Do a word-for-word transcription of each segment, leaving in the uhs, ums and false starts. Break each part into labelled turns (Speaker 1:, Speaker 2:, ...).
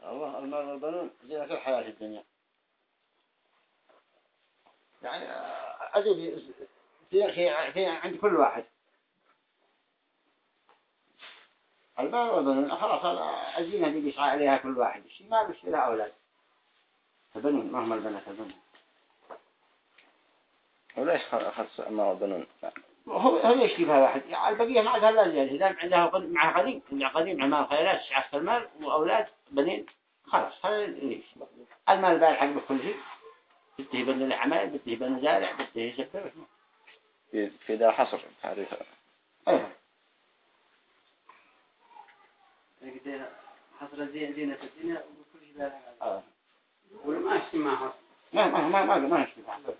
Speaker 1: الله المال والبنون زينة الحياة الدنيا. يعني أجل في في في عند كل واحد المال والبنون خلاص الزينة دي بيسعى عليها كل واحد الشيء ما بيشتري لها أولاد البنون مهما البنات البنون.
Speaker 2: وليش خص المال والبنون؟
Speaker 1: هو هو يشتري بها واحد يعني البقية ما عندها لا زيادة إذا عندها مع قديم مع قديم عمال خيرات شعف المال وأولاد بنين خلاص هذا ليش المال بقى الحق بكل شيء بده يبني العمال بده يبني زارع بده يسبر
Speaker 2: في في ذا حصر تعريفها.
Speaker 1: أيه.
Speaker 3: حصر زين زينة الدنيا وكل شيء ذا.
Speaker 1: آه.
Speaker 3: ولا ما اشتي ما حصر.
Speaker 1: ما ما ما ما ما اشتي حصر.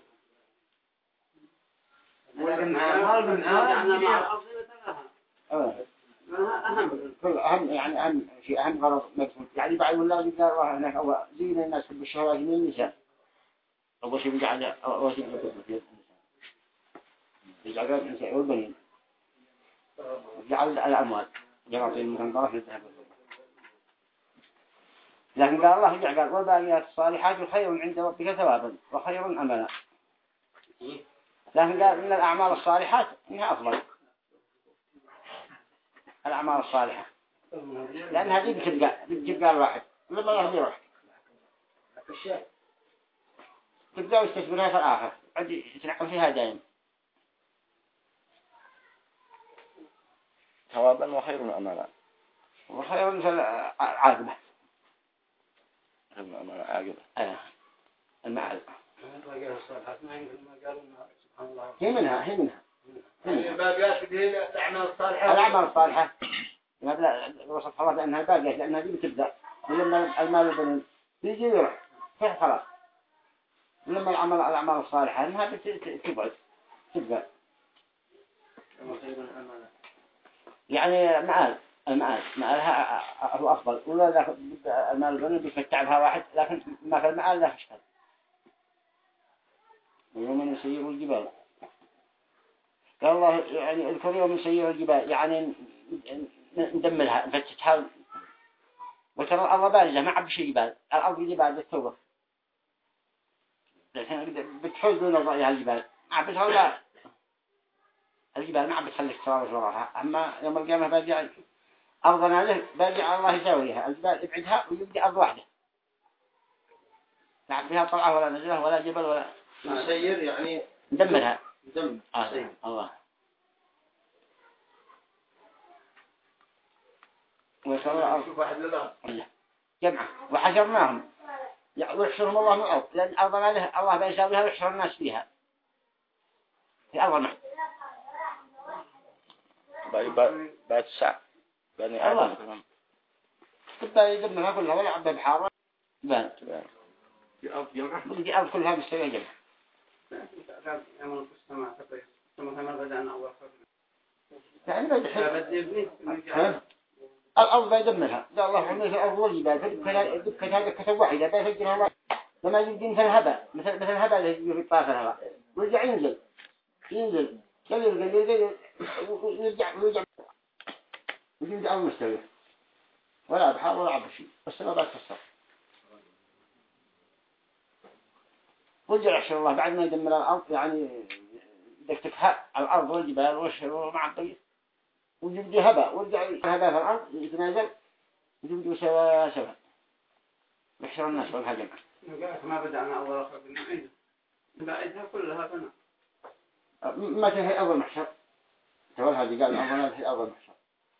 Speaker 3: ولكن هذا من هذا مع الأصل تراها.
Speaker 1: آه.
Speaker 3: أهم.
Speaker 1: كل أهم يعني أهم شيء أهم غرض مقصود يعني بعد ولا قال الله هناك أو زين الناس بالشهوات من النساء. أول شيء بيجعل أول شيء بيجعل النساء. بيجعل النساء والبنين. بيجعل الأموال. جراتين من طرف الذهب. لكن قال الله جعل قال والباقيات الصالحات خير عند ربك ثوابا وخير أملا. لكن قال إن الأعمال الصالحات إنها أفضل. الأعمال الصالحة. لأن هذه بتبقى بتبقى الواحد لما الله بيروح. تبقى ويستثمرها في الآخر. عاد يتنعم فيها دائم.
Speaker 2: ثوابا وخير أملا.
Speaker 1: وخير مثل عاقبة.
Speaker 2: عاقبة.
Speaker 1: آه. المعال. هي منها هي منها.
Speaker 3: الباقيات هي الأعمال الصالحة.
Speaker 1: الأعمال الصالحة. مبلغ وصف الله بأنها باقية لأنها دي بتبدأ. ولما المال والبنون يجي يروح. فيه خلاص. ولما العمل الأعمال الصالحة إنها بتبعد. تبقى. يعني معال. المعال معالها هو أفضل ولا ذا المال البنون بيفتع بها واحد لكن ما في المعال لا يشتغل. ويوم يسير الجبال قال الله يعني اذكر يوم يسير الجبال يعني ندمرها نفتتها وترى الأرض بارزة ما عب شيء جبال الأرض جبال بالتوبة لكن بتحوز دون ضعيها الجبال ما عب بتحوز الجبال ما عب بتخليك تراوش وراها أما يوم القيامة باجع أرضنا له باجع الله يساويها الجبال ابعدها ويبدأ أرض واحدة ما عب فيها طلعة ولا نزلة ولا جبل ولا
Speaker 3: يسير يعني
Speaker 1: ندمرها
Speaker 3: دم
Speaker 1: آه. الله وصار
Speaker 3: شوف واحد لله
Speaker 1: جمعة وحشرناهم ويحشرهم الله من الأرض لأن الأرض ما له الله بيساويها ويحشر الناس فيها في أرض محد
Speaker 2: بعد الساعة بني آدم
Speaker 1: تبقى يدمرها كلها ولا عبد بحارة بان
Speaker 3: في أرض جمعة
Speaker 1: بدي أرض كلها بالسوية جمعة
Speaker 3: يعمل السماء تقريبا ثم كما بدأنا أول خطوة
Speaker 1: يعني ما يدحل
Speaker 3: بدي
Speaker 1: الأرض بيدمرها لا الله عمله في الأرض والجبال فدكت هذا كتب واحدة بيفجرها الله لما يجي مثل هباء مثل مثل هباء اللي يجي في طاف الهواء ويرجع ينزل ينزل ينزل ينزل ويرجع ويرجع ويجي على المستوى ولا بحار ولا عب شيء بس ما بتكسر ويرجع يحشر الله بعد ما يدمر الأرض يعني دكتها الأرض والجبال والشجر ومع الطيب ويجي هباء ويرجع هباء في الأرض يتنازل ويجي سوا سوا يحشر الناس والهجمة
Speaker 3: ما بدأنا أول خطوة نعيد بعدها كلها بنا
Speaker 1: ما تنهي أول محشر تقول هذه قال أولا في أول محشر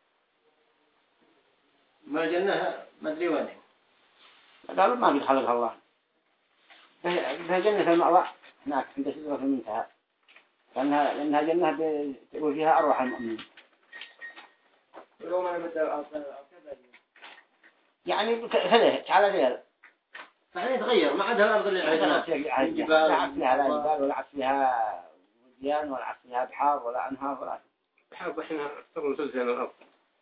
Speaker 3: ما جنها ما أدري وين
Speaker 1: قالوا ما قد خلقها الله فيها جنة المأوى هناك عند سدرة المنتهى لأنها لأنها جنة بتقول فيها أرواح المؤمنين
Speaker 3: ولو ما بدأ
Speaker 1: يعني ثلاثة على ذيل
Speaker 3: يعني يتغير ما عندها الأرض اللي عندنا
Speaker 1: الجبال لا عاد فيها لا جبال ولا عاد فيها وديان ولا عاد فيها بحار ولا أنهار ولا
Speaker 3: بحار إحنا أكثر من ثلثين الأرض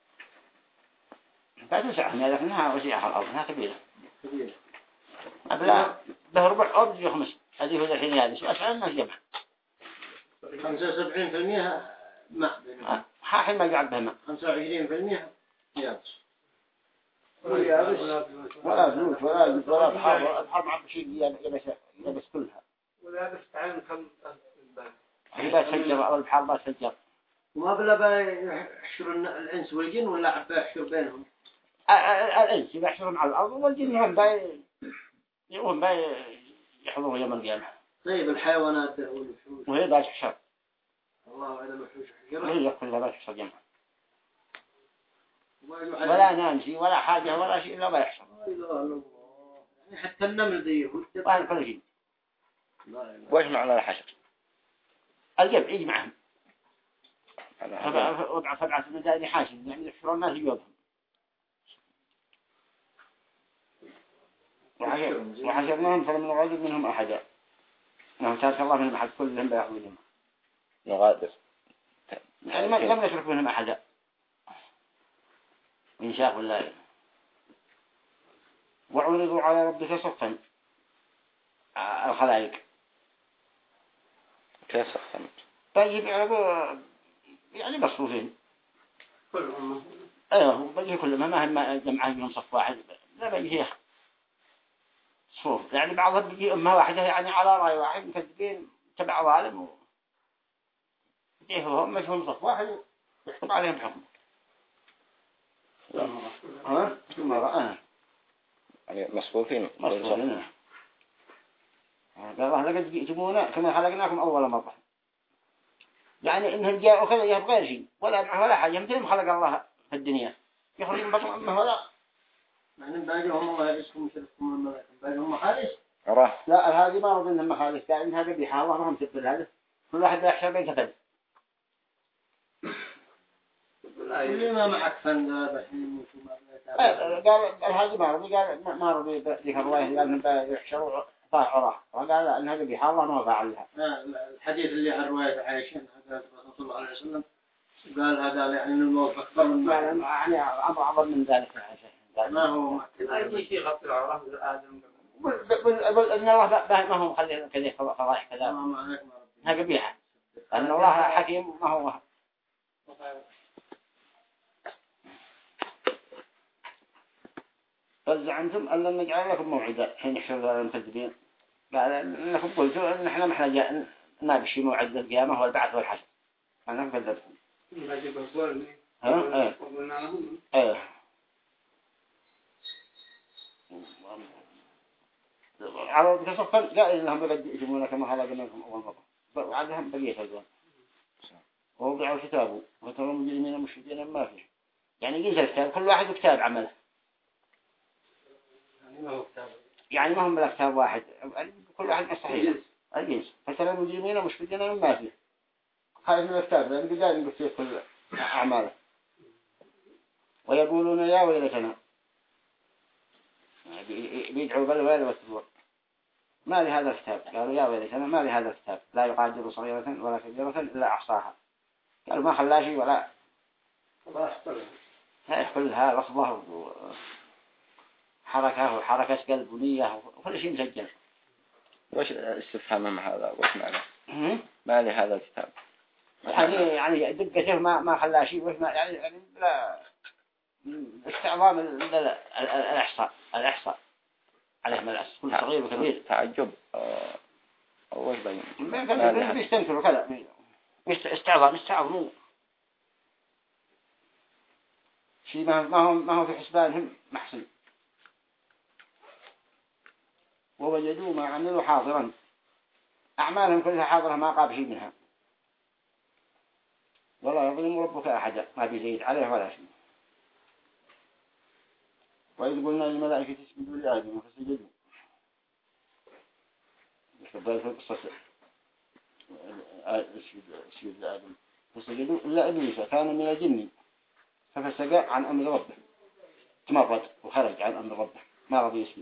Speaker 1: لا تسعهم لكنها وسيعة الأرض إنها كبيرة كبيرة أبلا به ربع أرض يخمس هذه هو الحين هذه سؤال عن الناس جمع
Speaker 3: خمسة وسبعين في المية ماء
Speaker 1: حاحل ما يقعد بها ماء
Speaker 3: خمسة وعشرين في المية يابس
Speaker 1: ولا زوج ولا جد ولا بحار بحار مع بشيء يبس يبس كلها
Speaker 3: ولا بس تعلم كم
Speaker 1: إذا سجل أول بحار ما سجل
Speaker 4: وما بلا بيحشر الإنس والجن ولا عبا يحشر بينهم
Speaker 1: الإنس يحشرهم على الأرض والجن هم باي هم باي يحضروا يوم القيامة.
Speaker 4: طيب الحيوانات والوحوش
Speaker 1: وهي باش حشر
Speaker 4: الله إذا الوحوش
Speaker 1: وهي كلها باش حشر جمع ولا نامشي ولا حاجة ولا شيء إلا بيحشر
Speaker 4: يعني حتى النمل ذيه
Speaker 1: وهذا كل شيء.
Speaker 2: وإيش معنى الحشر؟
Speaker 1: الجمع يجمعهم وضع سبعة مدائن حاشد يعني يحشرون الناس يوضهم وحشرناهم فلم نغادر منهم أحدا إنه تارك الله منهم أحد كلهم بيأخذهم
Speaker 2: نغادر
Speaker 1: يعني ما لم نترك منهم أحدا إن شاء الله. وعرضوا على ربك صفا الخلائق
Speaker 2: كيف صفا؟
Speaker 1: طيب يعني مصروفين
Speaker 3: كل أمة
Speaker 1: ايوه بيجي كلهم ما هم جمعه من صف واحد لا بيجي صفوف يعني بعضهم بيجي أمة واحدة يعني على رأي واحد مكذبين تبع ظالم و بيجي هم مشهم صف واحد يحكم عليهم حكم ها ثم رأى
Speaker 2: يعني مصفوفين
Speaker 1: مصفوفين. قال الله لقد جئتمونا كما خلقناكم أول مرة يعني إنهم جاءوا كذا يبغى شيء ولا معه ولا حاجة مثل ما خلق الله في الدنيا يخرج من بطن أمه ولا
Speaker 4: يعني باقيهم الله يسكم يشرككم الملائكة باقيهم مخالص
Speaker 1: راه لا هذه ما رضي إنهم مخالص لأن هذا بيحاول الله ما هم تبدل هذا كل واحد يحشر بين كتب
Speaker 4: كل ما معك فن بحين
Speaker 1: قال هذه ما رضي قال ما رضي ذيك الرواية لأنهم يحشروا طاح عراه وقال أن هذا بيحاول الله ما فعل لها.
Speaker 4: الحديث اللي عن رواية عائشة هذا رسول الله عليه وسلم قال هذا يعني الموت أكبر من
Speaker 1: يعني أمر أعظم من ذلك عائشة
Speaker 4: ما هو
Speaker 3: أي شيء غطي العورة آدم
Speaker 1: إن الله ما هو مخليه كذا فضائح كذا هذا قبيحة أن الله حكيم ما هو فزعمتم أن لن نجعل لكم موعدا حين يحشر المكذبين قال إنكم قلتوا إن إحنا محنا جاء نابشي موعد القيامة هو البعث والحشر أنا كذبتكم. ها إيه إيه على ذلك صفا قال إنهم يبدئون كما خلقناكم أول مرة وعندهم بقية الجوان ووضعوا كتابه وترى المجرمين مشركين ما فيه يعني جنس الكتاب كل واحد كتاب عمله يعني ما هم بلا كتاب واحد كل واحد مستحيل الجنس فترى المجرمين مشركين ما فيه هذا من الكتاب لأن بداية نقول فيه كل أعماله ويقولون يا ويلتنا بيدعوا بالويل والسرور ما لهذا الكتاب قالوا يا ويلتنا ما لهذا الكتاب لا يقادر صغيرة ولا كبيرة إلا أحصاها قالوا ما خلا شيء ولا كلها لفظه وحركة وحركة قلب ونية وكل شيء مسجل.
Speaker 2: وش استفهام هذا وش معنى ما لهذا الكتاب
Speaker 1: يعني يعني دقته ما ما خلا شيء وش ما يعني يعني لا استعظام الإحصاء الإحصاء عليه من الأسف كل صغير وكبير
Speaker 2: تعجب أول بين
Speaker 1: ما كان بيستنكروا كذا استعظام استعظموا شيء ما ما هو ما هو في حسبانهم محسن ووجدوا ما عملوا حاضرا أعمالهم كلها حاضرة ما قاب شيء منها ولا يظلم ربك أحدا ما بيزيد عليه ولا شيء. وإذ قلنا للملائكة اسجدوا لآدم فسجدوا يشبه في القصة اسجد لآدم فسجدوا إلا إبليس كان من الجن ففسق عن أمر ربه تمرد وخرج عن أمر ربه ما رضي يسجد.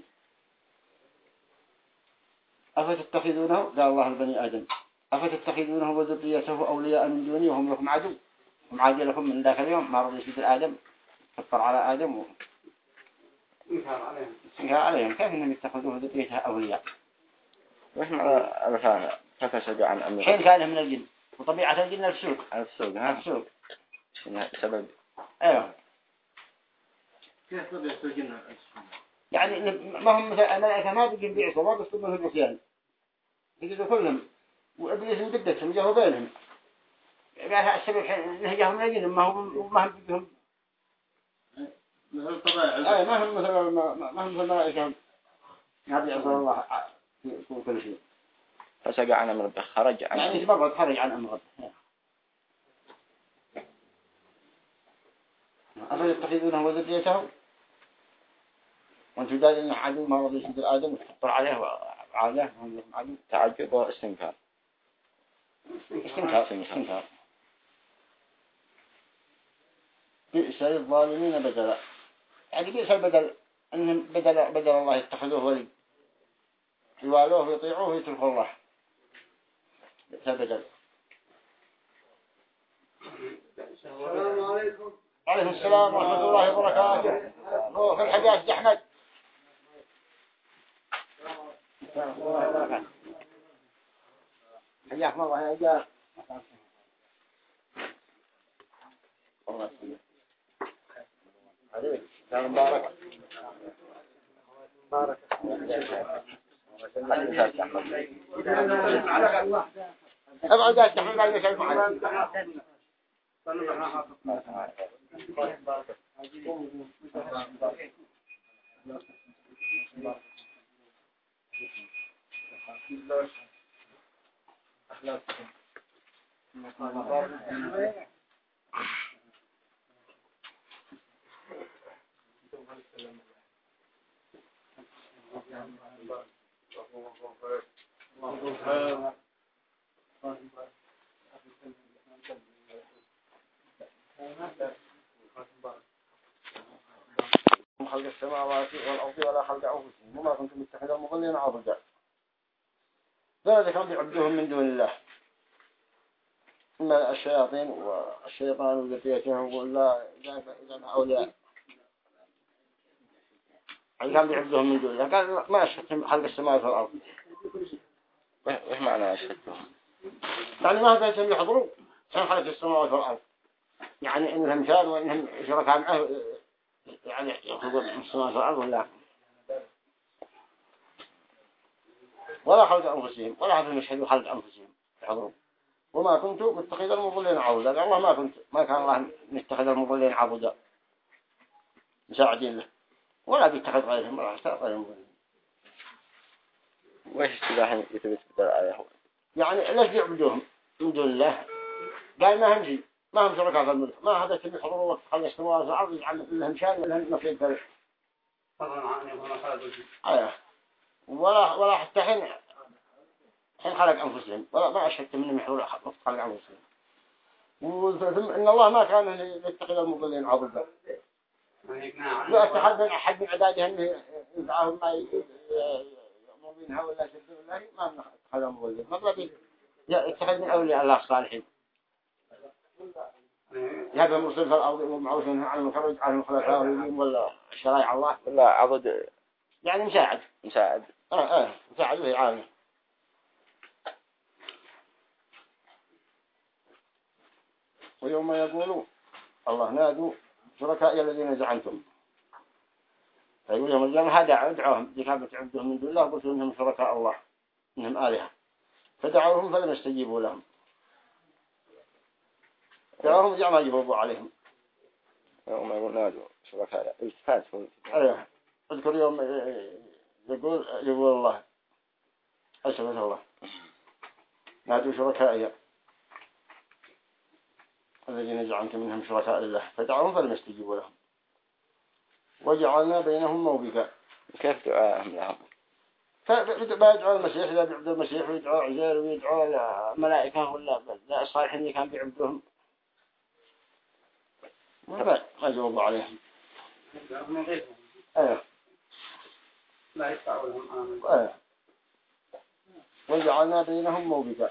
Speaker 1: أفتتخذونه قال الله لبني آدم أفتتخذونه وذريته أولياء من دوني وهم لكم عدو هم عادي لكم من ذاك اليوم ما رضي يسجد آدم كفر على آدم و إنكار عليهم كيف إنهم يتخذوه ذريته أولياء
Speaker 2: وش معنى الفاهم ففسق عن أمر
Speaker 1: حين كان من الجن وطبيعة الجن السوق
Speaker 2: السوق ها
Speaker 1: السوق
Speaker 2: سبب
Speaker 1: أيوه
Speaker 4: كيف طبيعة الجنة؟
Speaker 1: يعني ما هم مثل الملائكة ما بيجي بيعصوا ما بيصطبوا في العصيان يجوا كلهم وإبليس مقدسهم جاهوا بينهم قالها السبب إنه جاهم لجنهم ما هم ما هم بيجهم
Speaker 4: مثل الطبيعة
Speaker 1: أي ما هم مثل ما ما هم مثل الملائكة ما بيعصوا الله في كل شيء
Speaker 2: فسقى عن أمر ربه خرج عن
Speaker 1: يعني برضه خرج عن أمر ربه أفيتخذونه وذريته وانتم دارين إنه عدو ما رضي يشد آدم وتفطر عليه وعليه وهم لهم عدو
Speaker 2: تعجب واستنكار
Speaker 1: استنكار استنكار بئس للظالمين بدلا يعني بئس البدل أنهم بدل بدل الله يتخذوه ولي يوالوه ويطيعوه ويتركوا الله بئس البدل.
Speaker 3: السلام عليكم.
Speaker 1: عليكم السلام ورحمة الله وبركاته. هو في الحجاج أحمد. حياكم الله يا رجال. الله يسلمك. عليك. سلام مبارك. مبارك. ابعد يا احمد بعد ما شايف معك. خلق السماوات والأرض ولا خلق أنفسهم وما كنتم متخذين المضلين عضدا ذلك كانوا يعبدوهم من دون الله إما الشياطين والشيطان وذريتهم ولا إذا أولياء كانوا يعبدوهم من دون الله قال ما أشهدتم خلق السماوات والأرض.
Speaker 2: وإيش معنى أشهدتهم؟
Speaker 1: يعني ما بيتهم يحضروا عن خلق السماوات والأرض يعني إنهم شاروا وإنهم شركاء معه يعني يأخذون السماوات والأرض ولا ولا خلق أنفسهم ولا عدم يشهدوا خلق أنفسهم يحضروا وما كنت متخذ المضلين عبدا الله ما كنت ما كان الله متخذ المضلين عبدا مساعدين له ولا بيتخذ غيرهم ولا يستطيع المضلين.
Speaker 2: وإيش السلاح يثبت بدل عليه؟
Speaker 1: يعني ليش يعبدوهم من دون الله؟ قال ما هم شيء ما هم شركاء في الملك ما هذا كله حضروا وقت خلق السماوات والأرض يجعل لهم شان ولهم نصيب ذلك.
Speaker 3: طبعا عني وما خالد.
Speaker 1: أيه ولا ولا حتى حين حين خلق أنفسهم ولا ما أشهدت منهم يحضروا وقت خلق أنفسهم. وثم إن الله ما كان يتخذ المضلين عبدا. لا أتحد من أحد من عباده أنه يدعاهم ما يأمر منها ولا يشدوا الله ما اتخذ المضلين ما بلدي يتخذ من أولياء الله الصالحين. هذا مرسل في الأرض ومعوش منها على المخرج على الخلفاء واليمين ولا شرائع الله
Speaker 2: ولا عضد
Speaker 1: يعني مساعد
Speaker 2: مساعد
Speaker 1: آه آه مساعد له عامل. ويوم يقولوا الله نادوا شركائي الذين زعمتم فيقول لهم الجمع هذا ادعوهم ذكابة عبدهم من دون الله قلتوا إنهم شركاء الله إنهم آلهة فدعوهم فلم يستجيبوا لهم دعوهم جاء ما يجيبوا عليهم.
Speaker 2: يوم يقول نادوا شركاء التفات
Speaker 1: أيوه اذكر يوم يقول يقول الله أسفل الله نادوا شركائي الذين زعمتم منهم شركاء الله فدعوهم فلم يستجيبوا لهم وجعلنا بينهم موبقا.
Speaker 2: كيف دعاهم لهم؟
Speaker 1: فبيدعوا المسيح إذا بيعبدوا المسيح ويدعوا عزير ويدعوا الملائكة ولا لا الصالحين اللي كانوا بيعبدوهم ما ما جاوبوا عليهم. ايه
Speaker 3: لا يدفعوا لهم آمن.
Speaker 1: ايه وجعلنا بينهم موبقا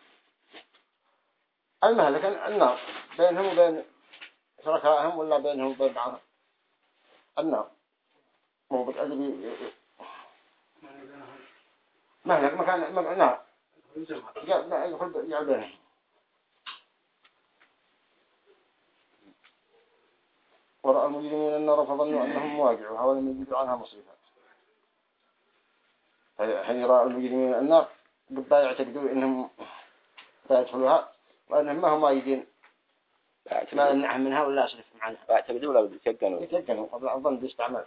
Speaker 1: المهلك النار بينهم وبين شركائهم ولا بينهم وبين بعضهم النار موبق اللي مهلك مكان نار يدخل يعبينهم. ورأى المجرمون النار فظنوا أنهم واقعوها ولم يجدوا عنها مصرفا. حين رأى المجرمون النار قبل يعتقدوا إنهم سيدخلوها وأنهم ما هم واجدين ما يمنعهم منها ولا يصرفهم عنها.
Speaker 2: يعتقدوا ولا يتيقنوا
Speaker 1: يتيقنوا قبل الظن بيستعمل.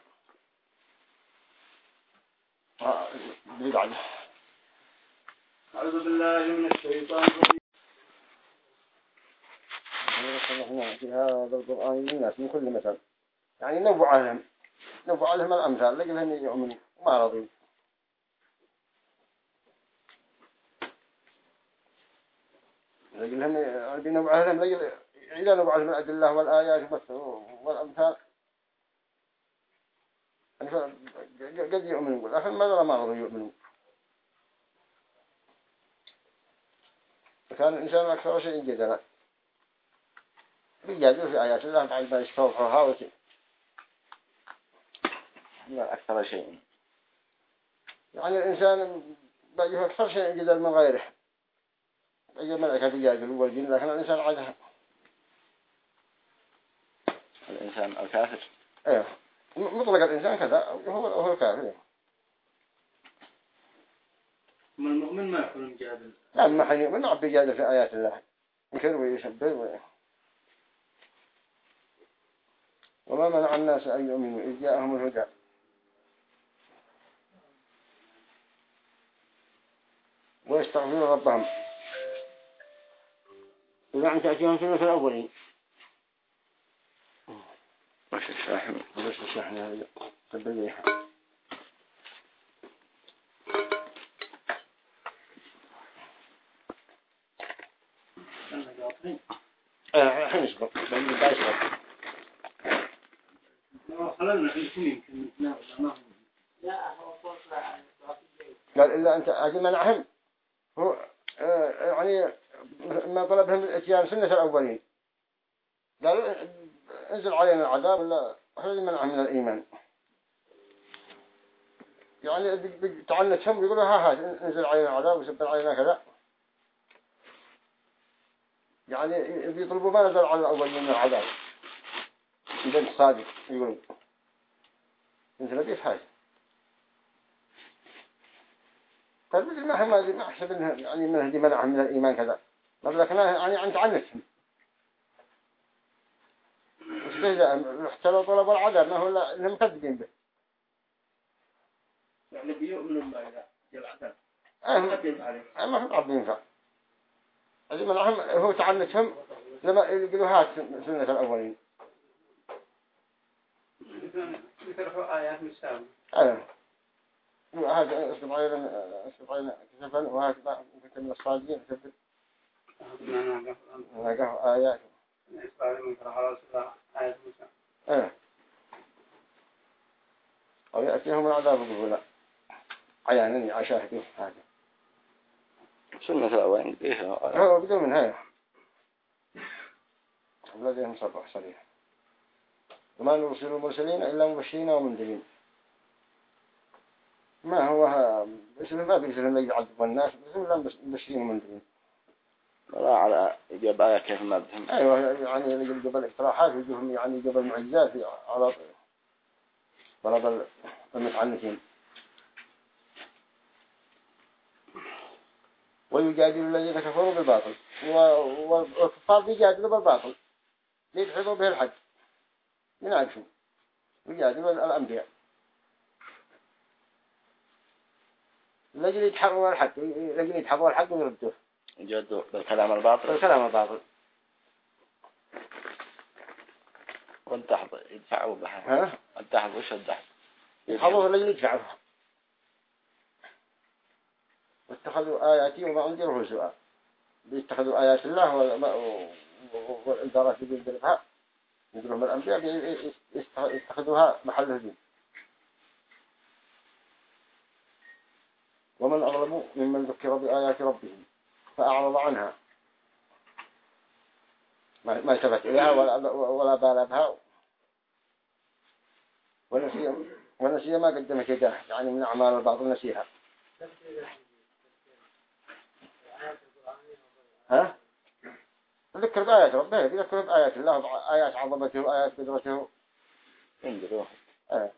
Speaker 1: بيقعد.
Speaker 3: أعوذ بالله من الشيطان الرجيم.
Speaker 1: نحن في هذا القرآن للناس من كل مثل يعني نوع لهم نوع لهم الأمثال لقلهم يؤمنوا وما رضوا لقلهم بنوع لهم لقل إذا نوع لهم الأدلة والآيات والأمثال قد يؤمنوا لكن ما ما رضوا يؤمنوا. كان الإنسان أكثر شيء جدلا بيجادلوا في آيات الله بعد ما يستوفرها وشيء
Speaker 2: لا أكثر شيء
Speaker 1: يعني الإنسان بيجي أكثر شيء جدل من غيره بيجي ملكة بيجادلوا والجن لكن الإنسان عادها
Speaker 2: الإنسان الكافر
Speaker 1: ايه مطلق الإنسان كذا هو هو الكافر.
Speaker 4: من المؤمن ما يكون مجادل
Speaker 1: لا ما حين يؤمن عبد يجادل في آيات الله ينكر ويشبه وما منع الناس أن يؤمنوا إذ جاءهم الهدى ويستغفروا ربهم إذا عن تأتيهم سنة الأولين.
Speaker 2: وش الشاحن
Speaker 1: وش الشاحن هذا تبليها اه حين يسبق بل لا يسبق
Speaker 4: خلالنا في السنين يمكن نتناول
Speaker 1: قال إلا أنت أجل منعهم هو آه يعني ما طلبهم الاتيان سنة الأولين قالوا انزل علينا العذاب ولا هذا منعهم من الإيمان يعني بتعنتهم يقولوا ها ها انزل علينا العذاب وسبب علينا كذا يعني يطلبوا ما نزل على الأولين من العذاب إذا صادق يقولوا انزل بيه حاجة طيب مثل ما هم ما أحسب إنه يعني من هذه منعهم من الإيمان كذا لكن يعني عن تعنتهم استهزاء احتلوا طلبوا العذاب ما هو إلا إنهم مكذبين به
Speaker 4: يعني بيؤمنوا ما إذا العذاب
Speaker 1: أه ما هم عبد ينفع هذه منعهم هو تعنتهم لما يقولوا هات سنة الأولين
Speaker 3: يترفوا آيات مساوية.
Speaker 1: أه هذا استبعين استبعين كسفا وهذا كنت من الصادقين كسفا ونقاه آيات
Speaker 3: إسرائيل من فرح الله آيات موسى.
Speaker 1: أه أو يأتيهم العذاب بقولا عيانني عشاهدين هذا
Speaker 2: سنة الأولين إيه
Speaker 1: هو بدون من هاي الذين صرح صريح وما نرسل المرسلين إلا مبشرين ومنذرين ما هو اسمه ما بيرسلهم يعذبوا الناس بس إلا مبشرين ومنذرين
Speaker 2: لا على إجابة آية كيف ما بهم
Speaker 1: أيوة يعني يجب قبل اقتراحات ويجوهم يعني قبل معجزات على طلب المتعنتين ويجادل الذين كفروا بالباطل والكفار بيجادلوا بالباطل ليدحضوا به الحج من عجفوا يجادلوا الأنبياء لجل يتحروا الحج لجل يتحروا الحج ويردوه
Speaker 2: يجادلوا بالكلام الباطل
Speaker 1: بالكلام الباطل
Speaker 2: وانتحض يدفعوا بها
Speaker 1: ها
Speaker 2: انتحض وش الدحض
Speaker 1: يتحضوا لجل يدفعوا واتخذوا آياتي وما أنذروا هزوا بيتخذوا آيات الله والإنذارات اللي بينذرها يقولون الأنبياء يتخذوها محل هزوا ومن أظلم ممن ذكر بآيات ربهم فأعرض عنها ما التفت إليها ولا ولا بال بها ونسي ونسي ما قدمت يداه يعني من أعمال الباطل نسيها. ها ذكر بآيات ربه يذكر بآيات الله آيات عظمته وآيات قدرته
Speaker 2: ينزلوا
Speaker 1: آه.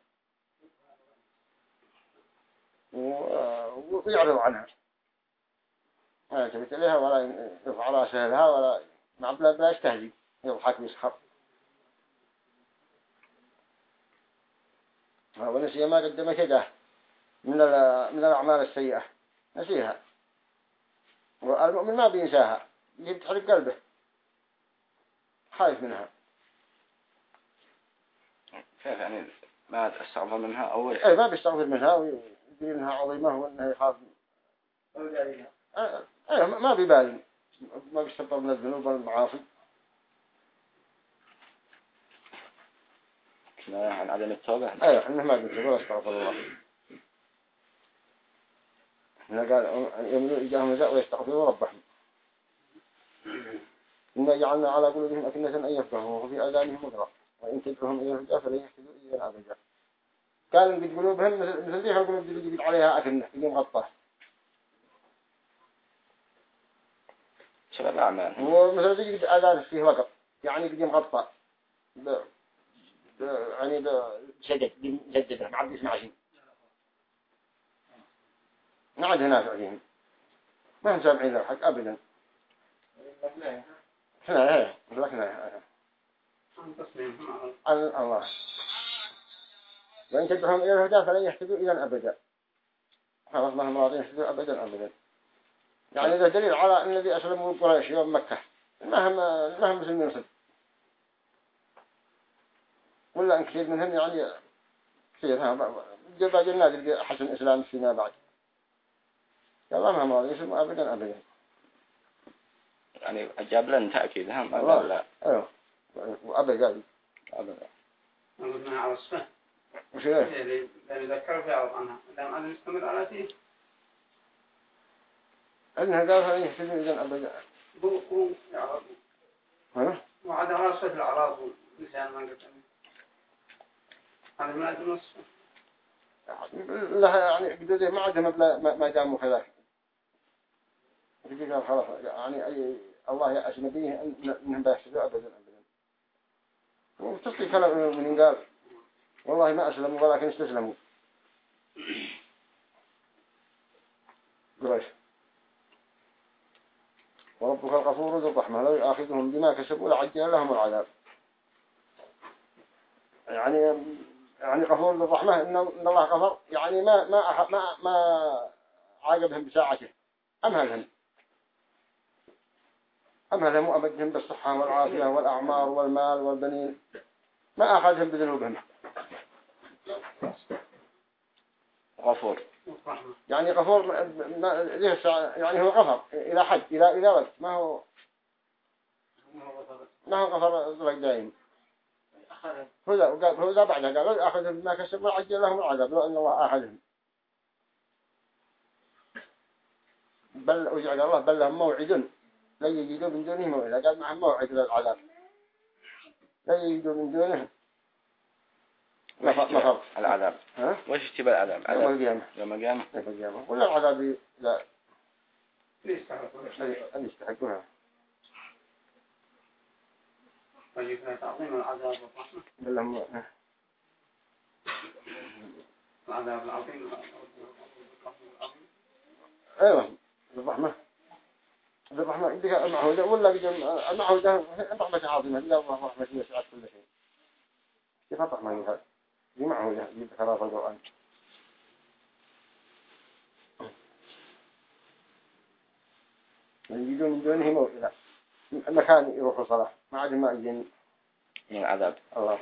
Speaker 1: ويعرض عنها ما يلتفت إليها ولا يرفع راسها لها ولا مع بلا يستهزئ يضحك ويسخر. ونسي ما قدمت يده من من الأعمال السيئة نسيها. والمؤمن ما بينساها يجب تحرق قلبه خايف منها.
Speaker 2: كيف يعني ما تستغفر منها أو إيش؟
Speaker 1: أي ما بيستغفر منها ويقول إنها عظيمة وإنها يخاف. أي ما بيبالي ما بيستغفر من الذنوب والمعاصي.
Speaker 2: لا عن عدم التوبة.
Speaker 1: أي إنه ما بيستغفر استغفر الله. إنه قال يملوا إجاهم ذا ويستغفروا ربهم. إن جعلنا على قلوبهم أكنة أن يفقهوا وفي آذانهم وقرا وإن تدعوهم إلى الهدى فلن يهتدوا إلا أبدا. قال قد قلوبهم مثل مثل ذي القلوب اللي قد عليها أكنة اللي مغطاه.
Speaker 2: سبب أعمال.
Speaker 1: ومثل ذي قد آذان فيه وقر يعني قد مغطى ب ب يعني بشدد بمجدده ما عاد يسمع شيء. ما عاد نافع فيهم. ما هم سامعين له حق أبدا. هنا هنا لكنا الله وإن تدعوهم إلى الهدى فلن يهتدوا إذا أبدا. خلاص ما هم راضين يهتدوا أبدا أبدا. يعني هذا دليل على أن الذي أسلموا قريش يوم مكة ما هم ما هم مسلمين صدق. ولا أن كثير منهم يعني كثير ها جبا جناد حسن الإسلام فينا بعد. يلا ما هم راضين يسلموا أبدا أبدا.
Speaker 2: يعني أجاب لن تأكيد هم أبدا لا.
Speaker 1: أيوه وأبدا قال
Speaker 2: أبدا.
Speaker 3: نقولنا على الصفة.
Speaker 1: وش هي؟
Speaker 3: اللي اللي ذكروا في عرض عنها. لما أنا مستمر على فيه.
Speaker 1: أنها قال فلن يهتدوا إذا أبدا.
Speaker 3: بوقوا يعرضوا.
Speaker 1: ها؟
Speaker 3: وعد على صفة الأعراض واللسان ما قلت. هذا من أجل النصف.
Speaker 1: لا يعني قدر ما عندهم ما ما داموا كذا. يجي قال خلاص يعني أي الله يأسن به أنهم بيحسدوا أبدا أبدا. وتصدق كلام من قال والله ما أسلموا ولكن استسلموا. قريش. وربك الغفور ذو الرحمة لا يؤاخذهم بما كسبوا لعجل لهم العذاب. يعني يعني غفور ذو الرحمة إن الله غفر يعني ما ما ما ما عاقبهم بساعته أمهلهم. أمهلهم وأمدهم بالصحة والعافية والأعمار والمال والبنين ما أخذهم بذنوبهم.
Speaker 2: غفور.
Speaker 1: يعني غفور ما يعني هو غفر إلى حد إلى إلى وقت ما هو ما هو غفر دائم. هذا وقال هذا بعد قال أخذهم بما كسبوا وعجل لهم العذاب لو أن الله أخذهم. بل وجعل الله بل لهم موعد لا يجدوا من دونه موعد. قال معهم موعد للعذاب لا يجدوا من دونه
Speaker 2: مفر العذاب.
Speaker 1: ها؟
Speaker 2: وش اشتبه العذاب؟
Speaker 1: يوم القيامة.
Speaker 2: يوم القيامة.
Speaker 1: يوم القيامة. ولا العذاب لا
Speaker 3: يستحقون
Speaker 1: يستحقونها.
Speaker 3: ويجب تعظيم العذاب والرحمة.
Speaker 1: بلهم
Speaker 3: العذاب العظيم.
Speaker 1: أيوة الرحمة. الرحمة عندك المعهودة ولا بيجي المعهودة الرحمة عظيمة لا الله رحمة وسعت كل شيء. كيف الرحمة هي؟ دي معهودة يذكرها في القرآن. يجدون من دونه موئلة المكان يروحوا صلاة ما عاد ما يجين
Speaker 2: من العذاب.
Speaker 1: الله.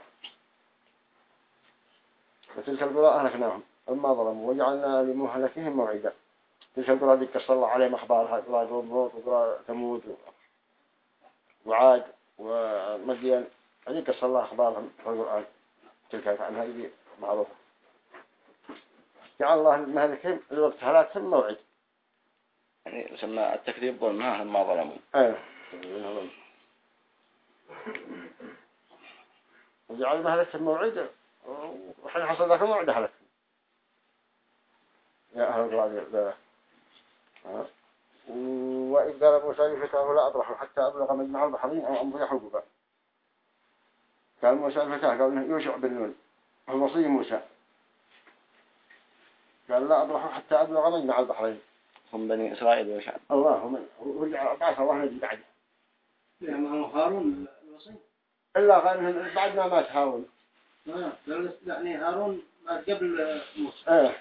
Speaker 1: وتلك القرى أهلكناهم أما ظلموا وجعلنا لمهلكهم موعدا. تلك القرى ذيك صلى الله عليهم أخبارها قرى لوط وقرى ثمود وعاد ومدين ذيك صلى الله أخبارهم في القرآن. تلك عنها يجي معروفة. جعل الله المهلكهم الوقت هلاكهم موعد.
Speaker 2: يعني يسمى التكذيب ظلمها ما ظلموا.
Speaker 1: أيه. وجعل المهلكهم موعد وحين حصل ذاك الموعد هلك. يا أهل القرى وإذ قال موسى لفتاه لا أبرح حتى أبلغ مجمع البحرين أو أمضي حقوقا. قال موسى لفتاه قال إنه يوشع بن نون الوصي موسى قال لا أبرح حتى أبلغ مجمع البحرين.
Speaker 2: هم بني إسرائيل وشعب
Speaker 1: الله هم بعث الله نبي بعده.
Speaker 4: يا ما هارون الوصي.
Speaker 1: إلا قال بعد ما مات هارون.
Speaker 4: آه يعني هارون مات قبل موسى.
Speaker 1: إيه.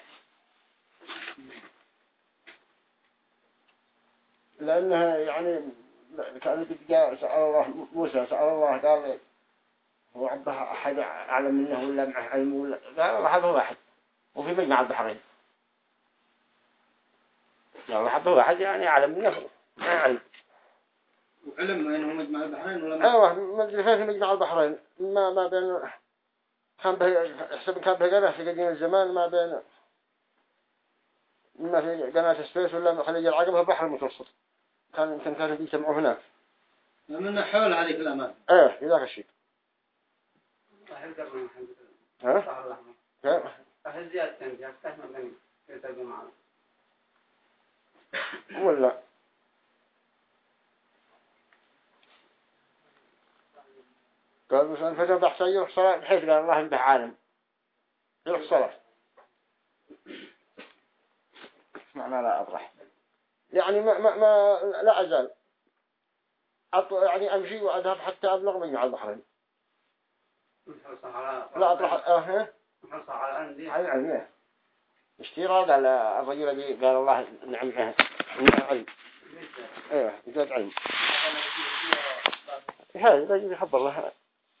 Speaker 1: لأنه يعني كان جاء سأل الله موسى سأل الله قال هو عبها أحد أعلم منه ولا معه علم ولا قال الله هذا واحد وفي مجمع البحرين. قال الله هذا واحد يعني أعلم منه ما علم.
Speaker 4: وعلم أنه مجمع البحرين ولا ما؟
Speaker 1: أيوة مدري فين في مجمع البحرين ما ما بين كان به حسب كان به قناة في قديم الزمان ما بين ما في قناة السويس ولا خليج العقبة البحر المتوسط كان يمكن كانوا بيجتمعوا هناك.
Speaker 4: من حول هذيك الأمان.
Speaker 1: إيه في ذاك الشيء. ها؟ ها؟
Speaker 3: أهل زيادة تنبيه أستحمل من يتابع معنا.
Speaker 1: ولا قال مثلا فتى بحث يروح صلاة بحيث قال الله ينبه عالم يروح صلاة
Speaker 2: معنى لا أبرح
Speaker 1: يعني ما ما ما لا أزال أطلع يعني أمشي وأذهب حتى أبلغ مجمع البحرين. لا أطلع أه
Speaker 3: محصل على أندي
Speaker 1: على العلم اشتراط على الرجل الذي قال الله نعم به إنه علم. إيه يزاد علم هذا يجي يحب الله.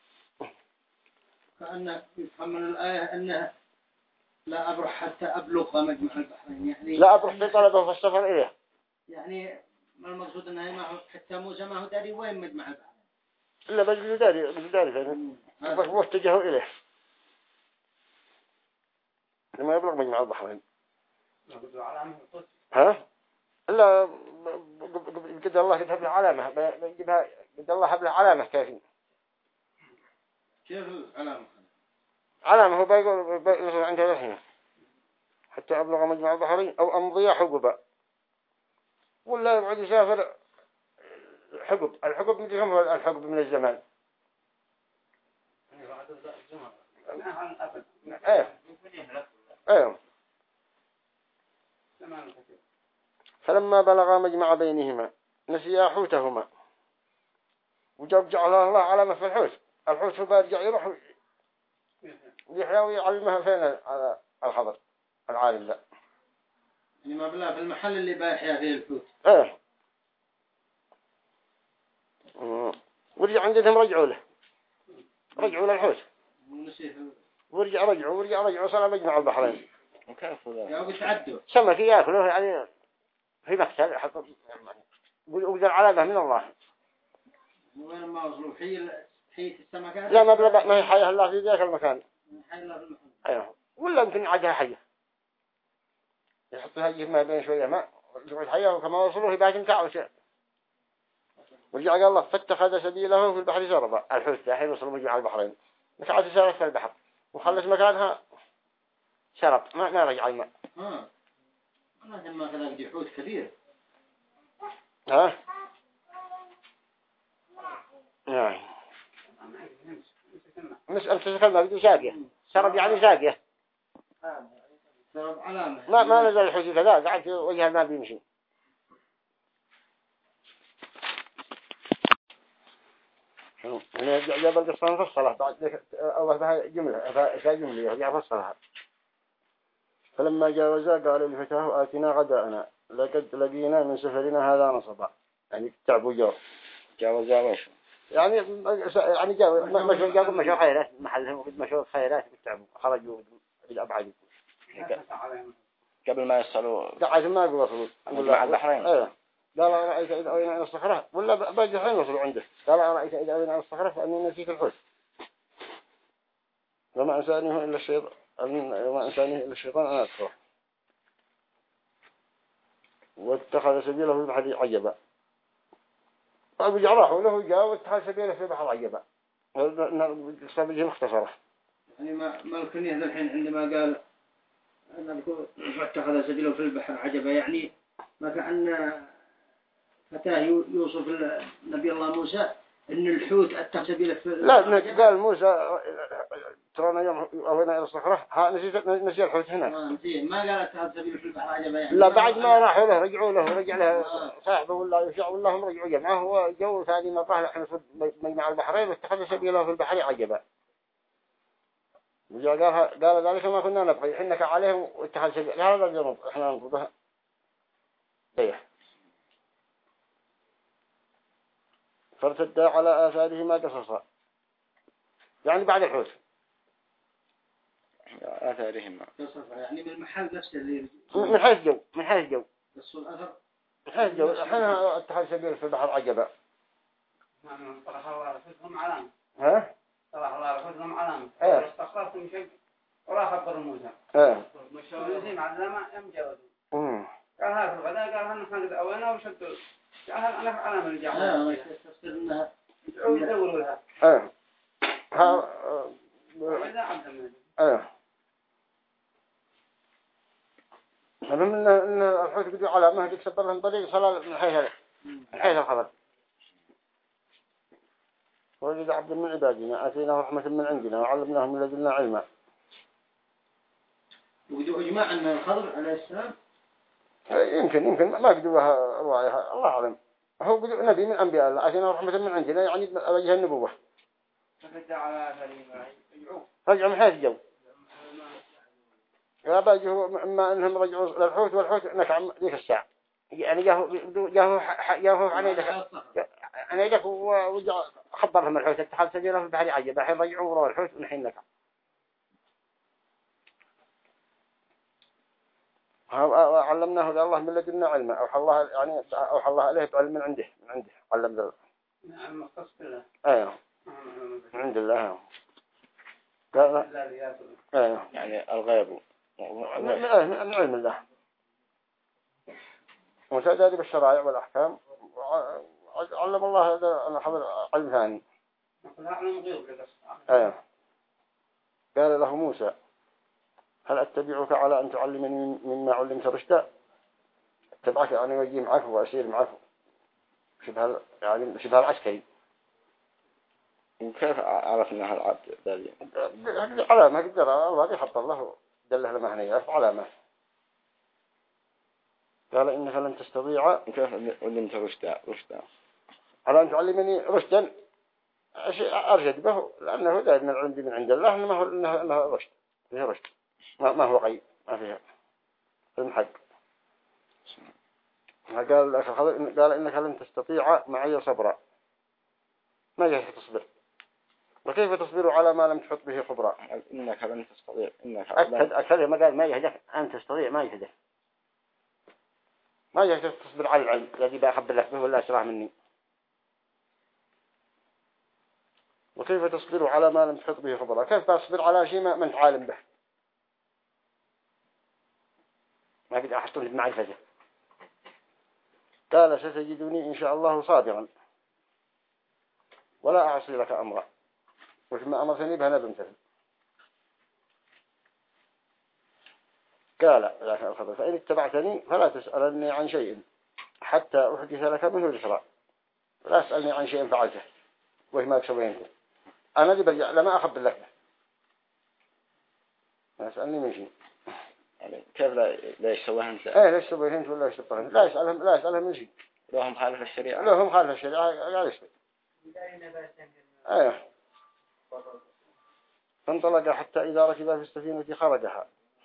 Speaker 4: كأنه يفهم من الآية أنه لا أبرح حتى أبلغ مجمع البحرين يعني
Speaker 1: لا أبرح في طلبه في السفر إليه
Speaker 4: يعني ما المقصود أنه ما هو حتى موسى ما هو داري وين مجمع البحرين
Speaker 1: إلا بجل داري بجل داري فين واتجهوا إليه لما يبلغ مجمع البحرين. ها إلا قد الله يذهب له علامة يجيبها قد الله يذهب له علامة كافي.
Speaker 4: كيف العلامة؟
Speaker 1: علامة هو بيقول بيقول عنده الحين حتى أبلغ مجمع البحرين أو أمضي حقبة ولا يبعد يسافر حقب. الحقب مدري كم هو الحقب من الزمان. ايه ايه فلما بلغ مجمع بينهما نسيا حوتهما وجاب جعل الله علامة في الحوت. الحوت هو بيرجع يروح يحيى ويعلمها فين الخبر العالم ذا
Speaker 4: يعني ما بلا في المحل اللي بيحيا فيه الحوت.
Speaker 1: ايه ورجع عندهم رجعوا له رجعوا له الحوت ورجع رجعوا ورجع رجعوا صار مجمع البحرين.
Speaker 2: وكيف ذا؟
Speaker 4: يا بتعدوا.
Speaker 1: سمك يأكله يعني في مقتل حط وجد علامة من الله.
Speaker 4: وين ما وصلوا حي حي السمكات؟
Speaker 1: لا ما بلا ما هي حياة الله في ذاك المكان.
Speaker 4: حي الله في المكان.
Speaker 1: أيوه ولا يمكن عادها حية يحطها يجيب ما بين شوية ما يقعد حياة وكما وصلوا في باكن كعوة ورجع قال الله فاتخذ سبيله في البحر سربا. الحوت الحين وصلوا مجمع البحرين مسعت سارت في البحر وخلص مكانها شرب ما ما رجع الماء.
Speaker 4: ها أنا لما خلق دي حوت كثير.
Speaker 1: ها يعني مسألة تتكلم بدي ساقية شرب يعني ساقية
Speaker 4: سرب علامة
Speaker 1: ما ما نزل الحوت كذا قاعد في وجه ما بيمشي. هنا جاب القصة مفصلة بعد الله بها جملة فا جملة يرجع فصلها. فلما جاوزا قال الفتاه آتنا غداءنا لقد لقينا من سفرنا هذا نصبا يعني تعبوا جو
Speaker 2: جاوزا وش
Speaker 1: يعني يعني جاو مشوا جاوا مشوا خيرات محلهم وقد مشوا خيرات تعبوا خرجوا إلى أبعد
Speaker 2: قبل ما يصلوا
Speaker 1: قاعد ما يوصلوا
Speaker 2: مع البحرين.
Speaker 1: إيه قال رأيت إذا أوينا إلى الصخرة ولا باقي حين وصلوا عنده قال رأيت إذا أوينا إلى الصخرة فأني نسيت الحوت وما أنسانيه إلا الشيطان وما أنسانيه إلا الشيطان أنا أذكره واتخذ سبيله في البحر عجبا. طيب جراحوا له جاء واتخذ سبيله في البحر عجبا. السبيل مختصرة
Speaker 4: يعني ما ما الكنيه الحين عندما قال أن اتخذ سبيله في البحر عجبا يعني ما كأن فتاه يوصف نبي الله موسى إن الحوت التحسبيل في
Speaker 1: لا قال موسى ترانا يوم أوينا إلى الصخرة ها نسي نسي الحوت هنا
Speaker 4: ما قال التحسبيل في البحر عجبا يعني
Speaker 1: لا بعد ما راحوا له رجعوا له رجع له صاحبه ولا يشاء والله هم رجعوا جمعه هو جو ثاني ما طاح احنا مجمع البحرين واتخذ سبيله في البحر عجبا وجاء قال قال ذلك ما كنا نبغي حنك عليهم واتخذ سبيل هذا الجنوب احنا نطلبها بيه فارتدى على آثارهما قصصا يعني بعد الحوت
Speaker 2: آثارهما
Speaker 4: قصصا يعني من المحل نفسه اللي
Speaker 1: من حيث جو من حيث جو
Speaker 4: قصوا الأثر
Speaker 1: من حيث جو احنا اتخذ سبيل في البحر عجبا
Speaker 3: نعم طرح الله رفضهم علامة
Speaker 1: ها
Speaker 3: طرح الله رفضهم علامة
Speaker 1: ايه
Speaker 3: استخلصتم شيء ولا خبر موسى
Speaker 1: ايه
Speaker 3: مشاورين علامة يم جاودوا
Speaker 1: امم
Speaker 3: قال هذا الغداء قال هن خلد أوينا وشدوا قال هل أنا علامة
Speaker 4: اه
Speaker 3: الجاهل
Speaker 4: ما يستفسر إنها
Speaker 3: يدوروا لها
Speaker 1: ايه ها
Speaker 3: إذا عبد
Speaker 1: ايه المهم ان ان الحوت بدو علامه هذيك سبب لهم طريق صلاه من حيث من حيث الخبر وجد عبد من عبادنا اتيناه رحمه من عندنا وعلمناه من لدنا علما
Speaker 4: وجدوا إجماع أن الخضر عليه السلام
Speaker 1: يمكن يمكن ما بدوها رواية الله أعلم هو بدو نبي من أنبياء الله اتيناه رحمه من عندنا يعني وجه النبوة
Speaker 3: فكد على كلمة يدعوه
Speaker 1: رجعوا من حيث جو يا باجوا إما أنهم رجعوا للحوت والحوت نكع ذيك الساعة يعني جاهوا جاهوا جاهوا عنيدك عنيدك وجا خبرهم الحوت اتخذ سبيله في البحر عجب الحين رجعوا وراء الحوت ونحين نكع علمناه الله من لدنا علما أوحى الله يعني أوحى الله عليه بعلم من عنده من عنده علم ذلك
Speaker 3: نعم مختص بالله
Speaker 1: أيوه من عند الله قال أيوه
Speaker 2: يعني الغيب
Speaker 1: من علم الله وتأدي بالشرائع والأحكام علم الله هذا أنا حضر علم ثاني أيوه قال له موسى هل أتبعك على أن تعلمني مما علمت رشدا اتبعك أنا وجي معك وأسير معك شبه يعني شبه العسكري
Speaker 2: وكيف عرف أنها العبد ذلك
Speaker 1: علامة قدر الله يحط الله دله لما هنية علامة قال إنك لن تستطيع
Speaker 2: كيف علمت رشدا رشدا
Speaker 1: على أن تعلمني رشدا أرشد به لأنه دائما عندي من عند الله ما هو إنه إنه رشد فيه رشد ما ما هو غيب ما فيها المحق قال لك قال إنك لن تستطيع معي صبرا ما يهي تصبر وكيف تصبر على ما لم تحط به خبرا
Speaker 2: إنك لن تستطيع إنك
Speaker 1: أكد أكد ما قال ما يهدك أن تستطيع ما يهدك ما يهدك تصبر على العلم الذي بأخبر لك به ولا أسرع مني وكيف تصبر على ما لم تحط به خبرا كيف تصبر على شيء ما أنت عالم به ما قد أحطه بمعرفته قال ستجدني إن شاء الله صابرا ولا أعصي لك أمرا وثم أمرتني بها بمثل قال لكن الخبر فإن اتبعتني فلا تسألني عن شيء حتى أحدث لك منه ذكرى لا تسألني عن شيء فعلته وهي ما تسوي أنت أنا دي برجع لما أخبر لك لا تسألني من شيء
Speaker 2: يعني كيف لا لا يسويها أنت
Speaker 1: إيه لا يسويها أنت ولا يسويها لا يسألهم لا يسألهم من شيء
Speaker 2: لهم خالف الشريعة
Speaker 1: لهم خالف الشريعة قال يسوي ايه فانطلق حتى إذا ركب في السفينة خرجها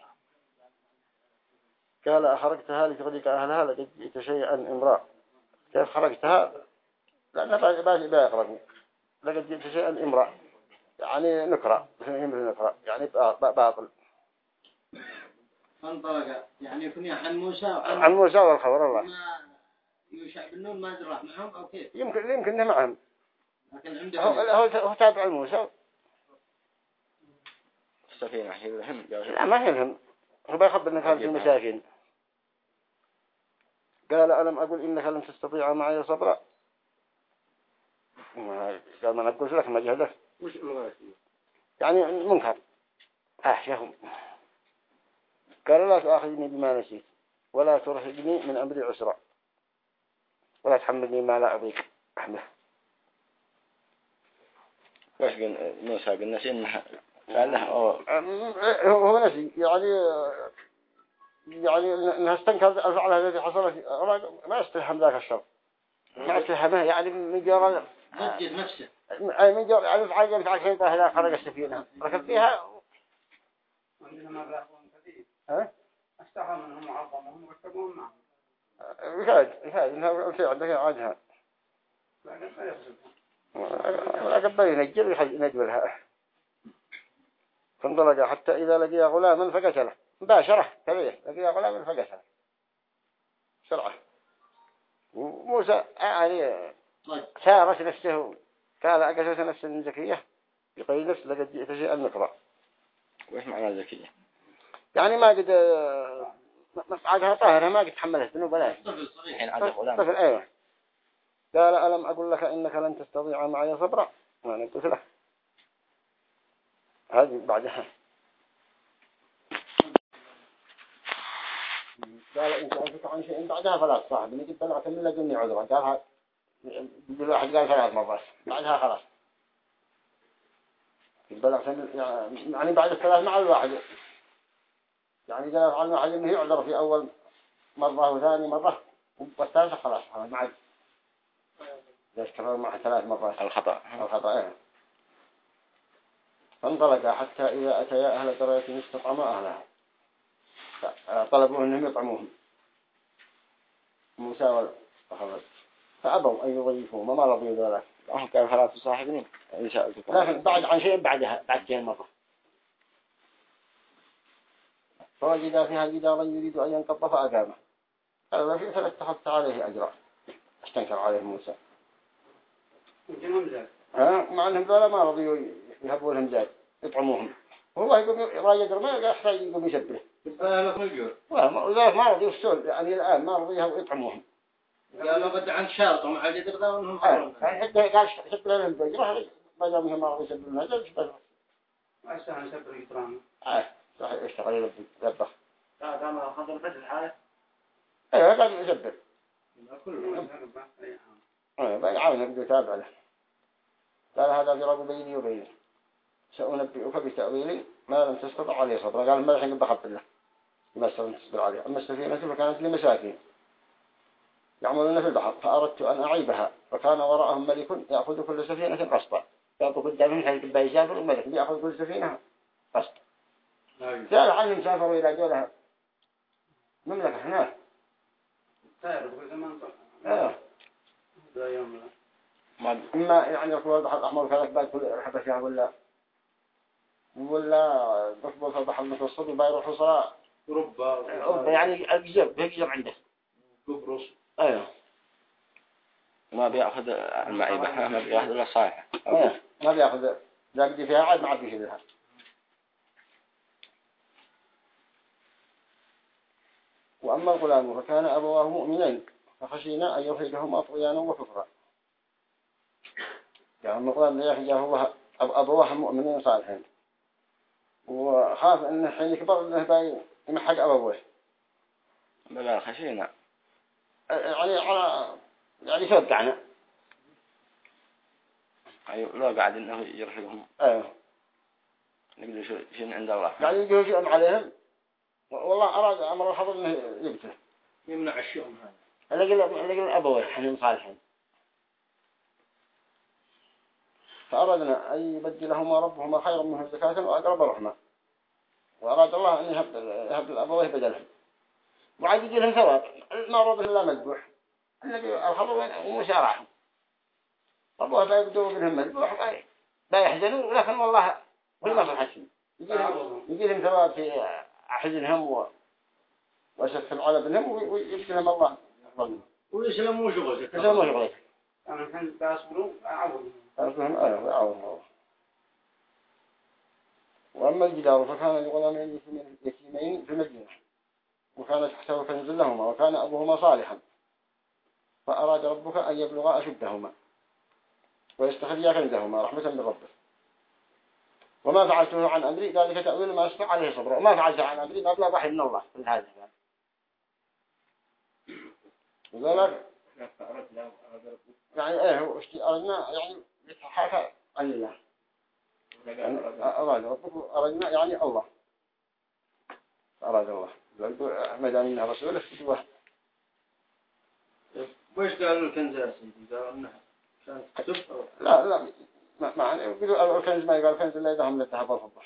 Speaker 1: قال أخرجتها لتغرق أهلها لقد جئت شيئا امرأ كيف خرجتها لأنها باقي بيقرأ لقد جئت شيئا امرأ يعني نكرة نكرة يعني باطل
Speaker 4: فانطلق يعني يكون عن موسى
Speaker 1: عن موسى والخبر الله
Speaker 4: ما يوشع بن نون ما دراه معهم أو كيف
Speaker 1: يمكن يمكن معهم
Speaker 4: لكن عنده
Speaker 1: هو هو تابع موسى
Speaker 2: السفينة هي الهم
Speaker 1: لا ما هي الهم هو بيخبر إنك هذه المساكين قال ألم أقول إنك لن تستطيع معي صبرا قال ما نقول لك ما جهدك يعني منكر أحشهم قال لا تؤاخذني بما نسيت ولا ترهقني من أمري عسرا ولا تحملني ما لا أضيق أحمله
Speaker 2: وش قلنا موسى قلنا شيء إنها فعله أو
Speaker 1: هو نسي يعني يعني إنها استنكر الفعل الذي حصل ما استلهم ذاك الشر ما استلهمه يعني من جرى
Speaker 4: نجد نفسه
Speaker 1: أي من جرى يعني فعل بتاع شيء هذا خرج السفينة ركب فيها
Speaker 3: عندنا ما بلاقون كثير
Speaker 1: ها
Speaker 3: استحى منهم وعظمهم وركبوهم معهم
Speaker 1: يكاد يكاد إنها شيء عندك عادها
Speaker 3: لكن لا يخزبهم
Speaker 1: لكن بين الجل يحج نجولها فانطلق حتى إذا لقي غلاما فقتله مباشرة كبير لقي غلاما فقتله بسرعة وموسى يعني سارت نفسه قال أقسوت نفسا زكية يقول نفس لقد جئت شيئا نكرا.
Speaker 2: وإيش معنى زكية؟
Speaker 1: يعني ما قد مصعدها طاهرة ما قد حملت ذنوب بلاش
Speaker 2: الحين عاد غلام
Speaker 1: طفل أيوة. قال ألم أقول لك إنك لن تستطيع معي صبرا ما قلت له هذه بعدها قال إن سألتك عن شيء بعدها فلا تصاحب إني قد بلغت من لدني عذرا قالها الواحد قال ثلاث مرات بعدها خلاص بلغت يعني بعد الثلاث مع الواحد يعني قال عن واحد إنه يعذر في أول مرة وثاني مرة والثالثة خلاص ما عاد يستمر مع ثلاث مرات
Speaker 2: الخطأ
Speaker 1: الخطأ إيه. فانطلق حتى إذا أتيا أهل قرية استطعما أهلها طلبوا أنهم يطعموهم موسى والخضر فأبوا أن يضيفوا ما رضيوا ذلك
Speaker 2: هم كانوا ثلاث صاحبين إن شاء الله
Speaker 1: لكن بعد عن شيء بعدها بعد شيء مرة فوجد فيها جدارا يريد أن ينقض فأقامه قال له فإن اتخذت عليه أجرا استنكر عليه موسى
Speaker 3: وجنهم زاد
Speaker 1: ها مع أنهم ذولا ما رضيوا يهبوا لهم زاد يطعموهم هو يقوم يراجع ما يحتاج يقوم يشبه وذلك ما رضي السؤال يعني الآن ما رضي يطعموهم
Speaker 4: قالوا بد عن شرط ومع جدر ذا وانهم
Speaker 1: حتى قال شكل لهم بجرة بدأ منهم ما رضي يسبلون هذا بس
Speaker 3: أستهان سبر يطرام
Speaker 1: آه صحيح اشتغل يلبي يلبخ
Speaker 3: لا دام خضر فتح الحالة
Speaker 1: ايوه قال يسبل
Speaker 3: كل
Speaker 1: ايوه بقى عاوز يبدو يتابع له قال هذا فراق بيني وبينك سأنبئك بتأويل ما لم تستطع عليه صبرا قال ما الحين بخط الله ما استطعت تصبر عليه أما السفينة فكانت لمساكين يعملون في البحر فأردت أن أعيبها فكان وراءهم ملك يأخذ كل سفينة قسطا يأخذ قدامهم حيث بيسافر الملك يأخذ كل سفينة قسط قال عنهم سافروا إلى جولها مملكة هناك
Speaker 3: تعرف كل زمان
Speaker 1: آه.
Speaker 3: ذا يوم لا
Speaker 1: إما يعني يقول البحر الأحمر كذلك بعد كل رحبة فيها ولا ولا تصبر في البحر المتوسط وبيروحوا صلاة أوروبا يعني الجزر بيجزر عنده
Speaker 4: قبرص
Speaker 1: أيوه
Speaker 2: ما بيأخذ المعيبة ما بيأخذ إلا صالح
Speaker 1: أيوه ما بيأخذ لا بدي فيها عاد ما عاد بيشيلها وأما الغلام فكان أبواه مؤمنين فخشينا أن يرهقهما طغيانا وكفرا يعني الغلام لا يخجاه الله أبواه مؤمنين صالحين وخاف أنه حين يكبر أنه باي يمحق أبوه
Speaker 2: بلا خشينا
Speaker 1: يعني على يعني توقعنا
Speaker 2: أيوة لو قاعد إنه يرهقهم
Speaker 1: أيوه
Speaker 2: نقول شو شيء عند الله
Speaker 1: يعني يجوا شيء عليهم والله أراد أمر الحضر أنه يقتله
Speaker 4: يمنع الشؤم
Speaker 1: أنا
Speaker 4: هذا
Speaker 1: قل أنا قل أبوه حين صالحين فأردنا أن يبدلهما ربهما خيرا منه زكاة وأقرب رحمة وأراد الله أن يهب يهب الأبويه بدلهم وعاد يجي لهم ثواب ما رضي الله مذبوح الذي الخبر ومشارعهم أبوه بيبدوا منهم مذبوح بيحزنوا ولكن والله كل ما فرحتهم يجي لهم ثواب في حزنهم و وشفهم على ابنهم ويبدلهم الله
Speaker 4: ويسلموا شغلك
Speaker 1: يسلموا شغلك
Speaker 3: أنا الحين بأصبروا أعوض
Speaker 1: أصبرهم أيوه أعوض الله وأما الجدار فكان لغلامين يتيمين في المدينة وكان تحته كنز لهما وكان أبوهما صالحا فأراد ربك أن يبلغا أشدهما ويستخرجا كنزهما رحمة من ربه وما فعلته عن أمري ذلك تأويل ما استطاع عليه صبره وما فعلته عن أمري ما بلا ضحي من الله في هذا وذلك يعني ايه أردنا يعني يتحاكى عن الله
Speaker 5: يعني أراد ربك أرادنا يعني الله أراد الله مدام إنها رسوله فدوه.
Speaker 4: وإيش قالوا الكنز يا سيدي؟ قالوا إنها كانت كتب؟
Speaker 5: لا لا ما ما يقولوا الكنز ما يقال الكنز إلا إذا هم للذهب والفضة.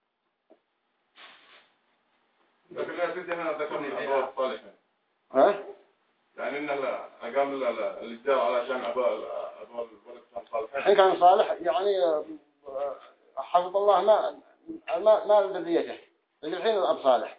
Speaker 6: لكن يا سيدي هنا ذكرنا أبواب صالحة.
Speaker 5: ها؟
Speaker 6: يعني إن أقام الإجدار علشان أبواب أبواب الولد كان صالح.
Speaker 5: الحين كان صالح يعني حفظ الله ما ما ما لذريته. لكن الحين الأب صالح.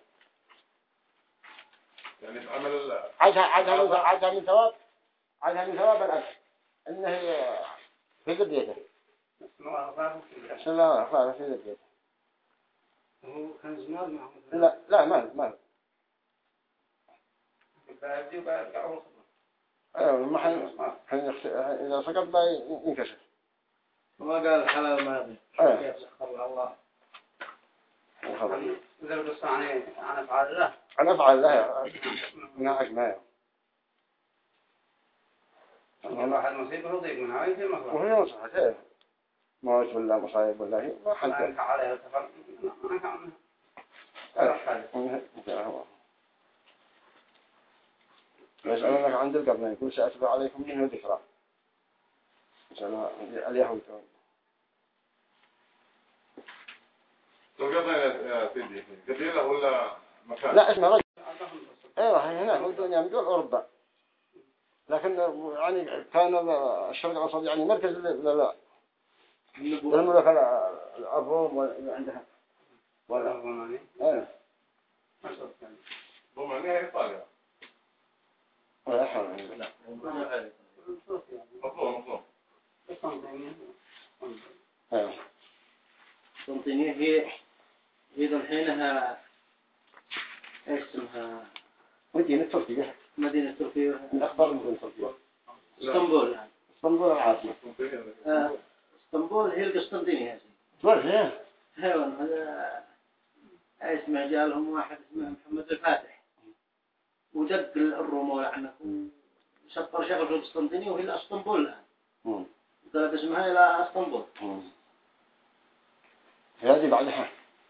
Speaker 6: يعني عمل
Speaker 5: عادها عادها من عادها من ثواب عادها من ثواب الأب إنه في ذريته. بسم الله الرحمن في ذريته.
Speaker 3: هو كان زمان معه.
Speaker 5: لا لا ما ما.
Speaker 3: بعد بعد عروض.
Speaker 5: أيوة ما حين حين إذا سقط لا ينكشف.
Speaker 4: وما قال الحلال ما أدري.
Speaker 5: أيه.
Speaker 4: كيف سخر الله.
Speaker 3: إذا القصة عن عن أفعال الله.
Speaker 5: عن أفعال الله ناقش معه.
Speaker 3: واحد مصيبه وضيق من هاي في المخلوق.
Speaker 5: وهي مصحة موت ولا مصايب ولا هي ما حد.
Speaker 3: أنت عليها تفر ما كان.
Speaker 5: أه. يسألونك عن ذي القرنين يقول سأتبع عليكم منه ذكرى. يسألون اليهود.
Speaker 6: القرنين يا سيدي قبيلة ولا مكان؟
Speaker 5: لا اسمه رجل. ايوه هنا هو الدنيا من دول أوروبا. لكن يعني كان الشرق الأوسط يعني مركز لا الملوك الروم ولا عندها
Speaker 3: ولا روماني.
Speaker 5: ايه.
Speaker 6: روماني هي إيطاليا.
Speaker 5: ولا حول لا.
Speaker 6: مطلوب مطلوب.
Speaker 5: ايه.
Speaker 4: قسطنطينية هي هي الحينها ايش اسمها؟
Speaker 5: مدينة تركيا.
Speaker 4: مدينة تركيا.
Speaker 5: من أخبار مدينة تركيا.
Speaker 4: اسطنبول.
Speaker 5: اسطنبول العاصمة.
Speaker 4: آه. اسطنبول هي القسطنطينية.
Speaker 5: تركيا.
Speaker 4: ايوه هذا اسمه جالهم واحد اسمه محمد الفاتح. ودق الروم لعنه وسطر شغل في القسطنطينية وهي اسطنبول الآن. طلب اسمها إلى اسطنبول.
Speaker 5: هذه بعدها.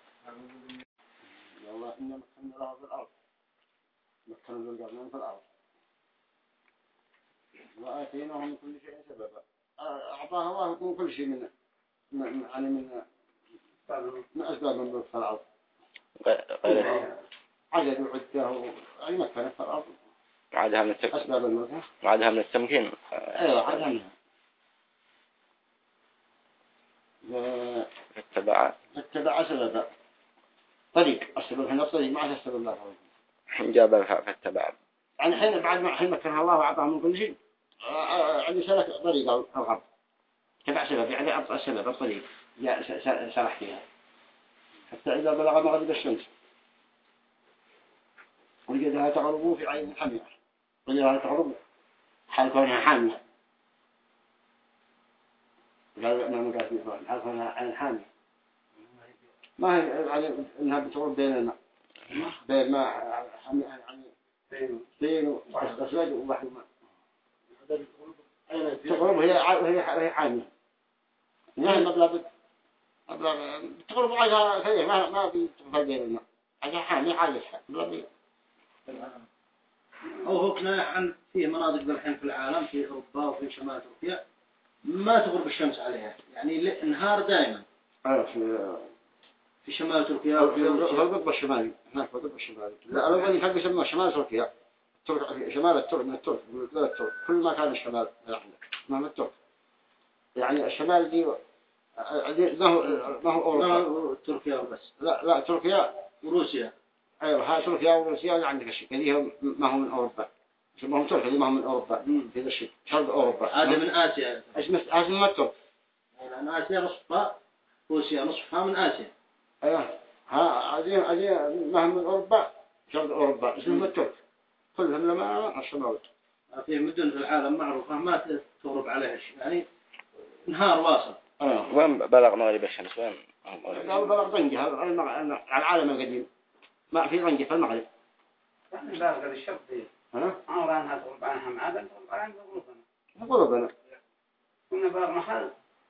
Speaker 5: والله إننا مكنا لها في الأرض. مكنا للقرنين في الأرض. وآتيناهم من كل شيء سببا. أعطاها الله من كل شيء من من يعني من من أسباب من في الأرض. عدد وعدته أي مكان في الأرض.
Speaker 2: وعدها من التمكين.
Speaker 5: أسباب الملك.
Speaker 2: وعدها من التمكين.
Speaker 5: أيوة عدها منها.
Speaker 2: اتبع.
Speaker 5: اتبع سببا. طريق السبب هنا الطريق ما عاد السبب لا طريق.
Speaker 2: جاب فاتبع.
Speaker 5: يعني حين بعد ما حين مكنها الله وأعطاه من كل شيء يعني سلك طريق الغرب. تبع سبب يعني أبطأ السبب الطريق جاء سرح فيها حتى إذا بلغ مغرب الشمس وجدها تغرب في عين حامية وجدها تغرب حال كونها حامية قال أنا مقاسم حال كونها عين حامية ما هي يعني إنها بتغرب بين الماء بين ماء يعني بين وأسود وبحر الماء تغرب هي هي حامية نعم مبلغ مبلغ تغرب عليها كذا ما ما بتغرب بين الماء على حامية عايشة مبلغ
Speaker 4: أو هو كنا عن فيه مناطق بالحين في العالم في أوروبا وفي شمال تركيا ما تغرب الشمس عليها يعني النهار دائما.
Speaker 5: أيوة في
Speaker 4: في شمال تركيا
Speaker 5: وفي القطب الشمالي هناك في القطب الشمالي. لا أنا أقول لك يسمى شمال تركيا ترك شمال الترك من الترك من الترك كل ما كان الشمال ما من الترك يعني الشمال دي ما هو ما هو أوروبا
Speaker 4: تركيا بس
Speaker 5: لا لا تركيا
Speaker 4: وروسيا.
Speaker 5: أيوة ها تركيا وروسيا اللي عندك الشيء اللي ما هو من أوروبا اسمهم تركيا اللي ما هو من أوروبا هذا الشيء شرق أوروبا
Speaker 4: هذا من آسيا.
Speaker 5: اسمه اسمه الترك.
Speaker 4: لأن آسيا نصفها روسيا نصفها من آسيا.
Speaker 5: أيوة ها هذه هذه ما هو من أوروبا شرق أوروبا اسمه الترك كلهم لما الشمال.
Speaker 4: في مدن في العالم معروفة ما تغرب عليها يعني نهار واصل.
Speaker 5: آه.
Speaker 2: وين بلغ مغرب الشمس وين؟
Speaker 5: قالوا بلغ طنجة العالم القديم ما في طنجة في المغرب.
Speaker 3: يعني لا غير الشرط دي.
Speaker 5: ها؟
Speaker 3: عمرانها تغرب عنها معادن تغرب عنها غروبنا.
Speaker 5: غروبنا.
Speaker 3: كنا بلغ محل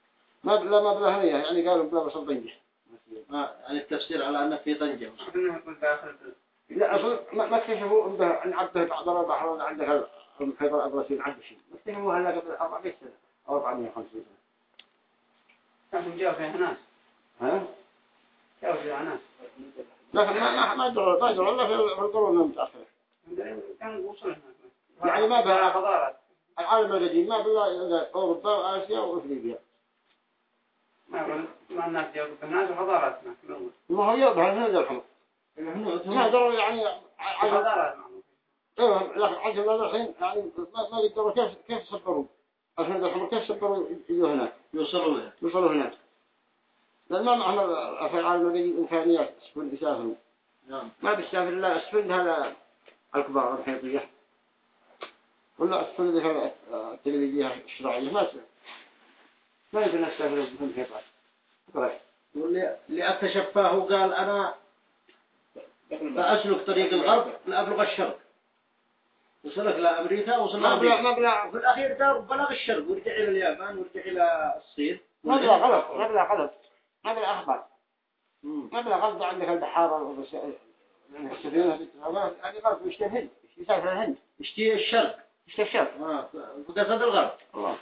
Speaker 5: ما لا ما بلا هنية يعني قالوا بلا بصل طنجة
Speaker 4: ما يعني التفسير على أنه في طنجة
Speaker 3: إنه يكون داخل
Speaker 5: لا أصل ما ما اكتشفوا عنده عن عبده بعض البحر ولا عنده الخيط الأبرسين عنده شيء ما اكتشفوا هلا قبل أربعمية سنة أو أربعمية وخمسين سنة
Speaker 3: كانوا جاوا فيها ناس
Speaker 5: ها
Speaker 3: جاوا فيها ناس
Speaker 5: لكن ما ما ما يدروا ما يدروا إلا في القرون المتأخرة
Speaker 3: كان وصلنا
Speaker 5: يعني ما بها
Speaker 3: حضارات
Speaker 5: العالم القديم ما بالله إلا أوروبا وآسيا وأفريقيا
Speaker 3: ما ما الناس جاوا الناس وحضاراتنا
Speaker 5: ما هو يربح هنا الحمر ما يدروا يعني
Speaker 3: حضارات
Speaker 5: ايوه لكن عجل هذا الحين يعني ما ما يقدروا كيف كيف يصبروا عشان الحمر كيف يصبروا يجوا هناك
Speaker 4: يوصلوا له
Speaker 5: يوصلوا هناك لأن ما معهم في العالم القديم إمكانيات سفن يسافروا
Speaker 4: نعم
Speaker 5: ما بيسافر إلا السفن هذا الكبار الحيطية ولا السفن ذي التلفزيون الشرعية ما تسافر ما يمكن نستافر بهم حيطان طيب
Speaker 4: واللي اللي اكتشفاه قال أنا بأسلك طريق الغرب لأبلغ الشرق وصلك لأمريكا وصل
Speaker 5: ما بلا ما بلا
Speaker 4: في الأخير دار بلغ الشرق ورجع إلى اليابان ورجع إلى الصين
Speaker 5: ما بلا غلط ما بلا غلط ما بلا أخبار ما بلا غلط عندك البحارة السفينة هذه غلط يشتري الهند يسافر الهند
Speaker 4: يشتي الشرق
Speaker 5: يشتري الشرق
Speaker 4: آه وقصد الغرب
Speaker 5: الله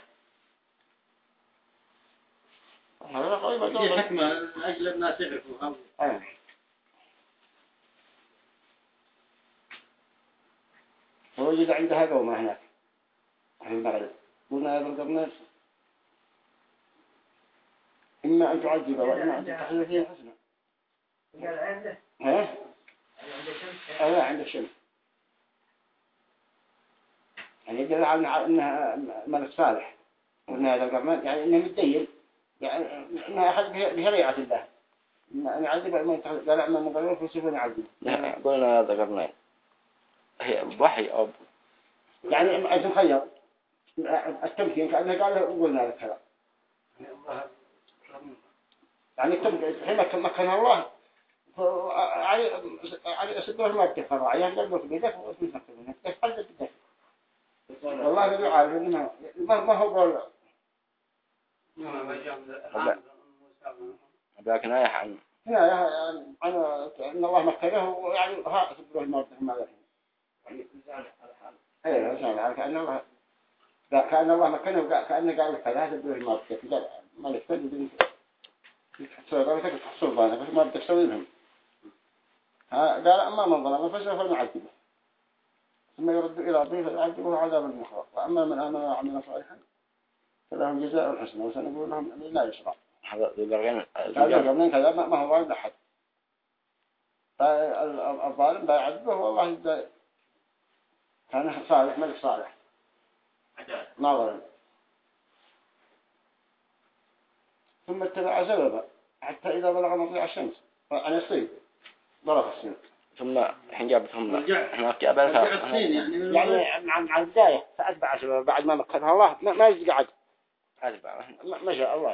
Speaker 5: هذا قريب
Speaker 4: في حكمة من أجل الناس يعرفوا هذا
Speaker 5: أيه. ووجد عندها قومة هناك في المغرب قلنا يا ذا القرنين إما أن تعذب وإما أن تحل فيه حسنا
Speaker 3: قال عنده
Speaker 5: ها؟ أيوة عند الشمس يعني يدل على أنها ملك صالح قلنا هذا القرنين يعني إنه متدين يعني إنها أخذ بشريعة الله أن يعذب وإما أن تحل قال أما مقرر فسيفون يعذب
Speaker 2: قلنا هذا قرنين هي وحي أو
Speaker 5: يعني أنت مخير التمكين كأنه قال له قلنا لك هذا يعني التمكين حين مكن الله علي علي أسدوه ما بتفرع عيان قلبك بيدك واسمه مكتبينك تفعل بدك والله بدو عارف إنه ما هو قول
Speaker 2: لكن أي حال
Speaker 5: هنا يعني أنا إن الله مكنه ويعني ها أسدوه ما بتفرع يعني ايه عشان كأن الله كأن الله مكنه كأنه قال ثلاثة بدون ما بتكفي ما يحتاج بدون تسوي قال لك تحصل ضانا بس ما بتسوي لهم ها قال أما من ظلم فسوف نعذبه ثم يرد إلى ربه فيعذبه عذابا مخرا وأما من آمن وعمل صالحا فلهم جزاء الحسنى وسنقول لهم أن لا يشرع
Speaker 2: هذا ذلك
Speaker 5: هذا قبلين كذا ما هو ظالم أحد الظالم لا يعذبه والله إذا كان صالح ملك صالح ما ظلم ثم اتبع سببا حتى إذا بلغ مطلع الشمس أنا الصيد ضرب السنة
Speaker 2: ثم حين جابتهم
Speaker 4: رجع
Speaker 2: هناك جابلها
Speaker 4: يعني
Speaker 5: يعني مع مع البداية فأتبع سببا بعد ما مكنها الله ما ما يقعد
Speaker 2: أتبع
Speaker 5: ما شاء الله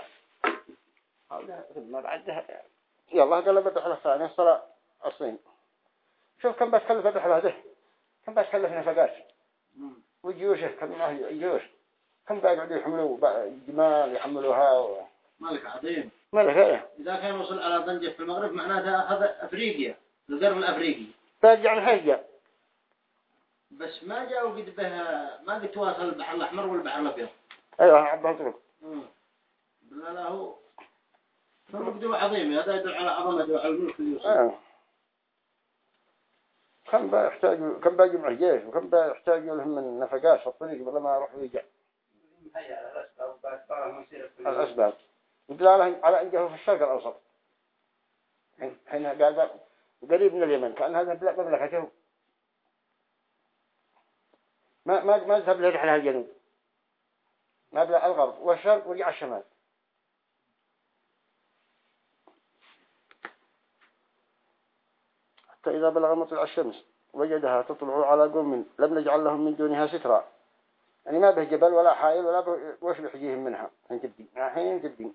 Speaker 5: ثم بعدها يلا قلبت على الثانية صلاة الصين شوف كم بتكلف الرحلة ده كم بتكلف نفقات وجيوشه كم معه جيوش كم بيقعدوا يحملوا جمال يحملوها و...
Speaker 4: ملك عظيم
Speaker 5: ملك ايه
Speaker 4: إذا كان وصل على طنجة في المغرب معناتها أخذ أفريقيا القرن الأفريقي
Speaker 5: ترجع الحجة
Speaker 4: بس ما جاءوا قد بها ما قد تواصل البحر الأحمر والبحر الأبيض
Speaker 5: ايوه عبها طرق
Speaker 4: لا لا هو فمقدوم عظيم هذا يدل على عظمة على الملك اليوسف
Speaker 5: ايه كم بيحتاج كم بيجمع الجيش وكم بيحتاج لهم من نفقات في الطريق بدل ما يروح ويرجع الأسباب ودلالهم على أن جاءوا في الشرق الأوسط حين قال قريب من اليمن كأن هذا بلاد مملكته ما ما ما ذهب له رحلة الجنوب ما بلاد الغرب والشرق ورجع الشمال حتى إذا بلغ مطلع الشمس وجدها تطلع على قوم لم نجعل لهم من دونها سترا يعني ما به جبل ولا حائل ولا به وش بيحجيهم منها حين تبدي حين تبدي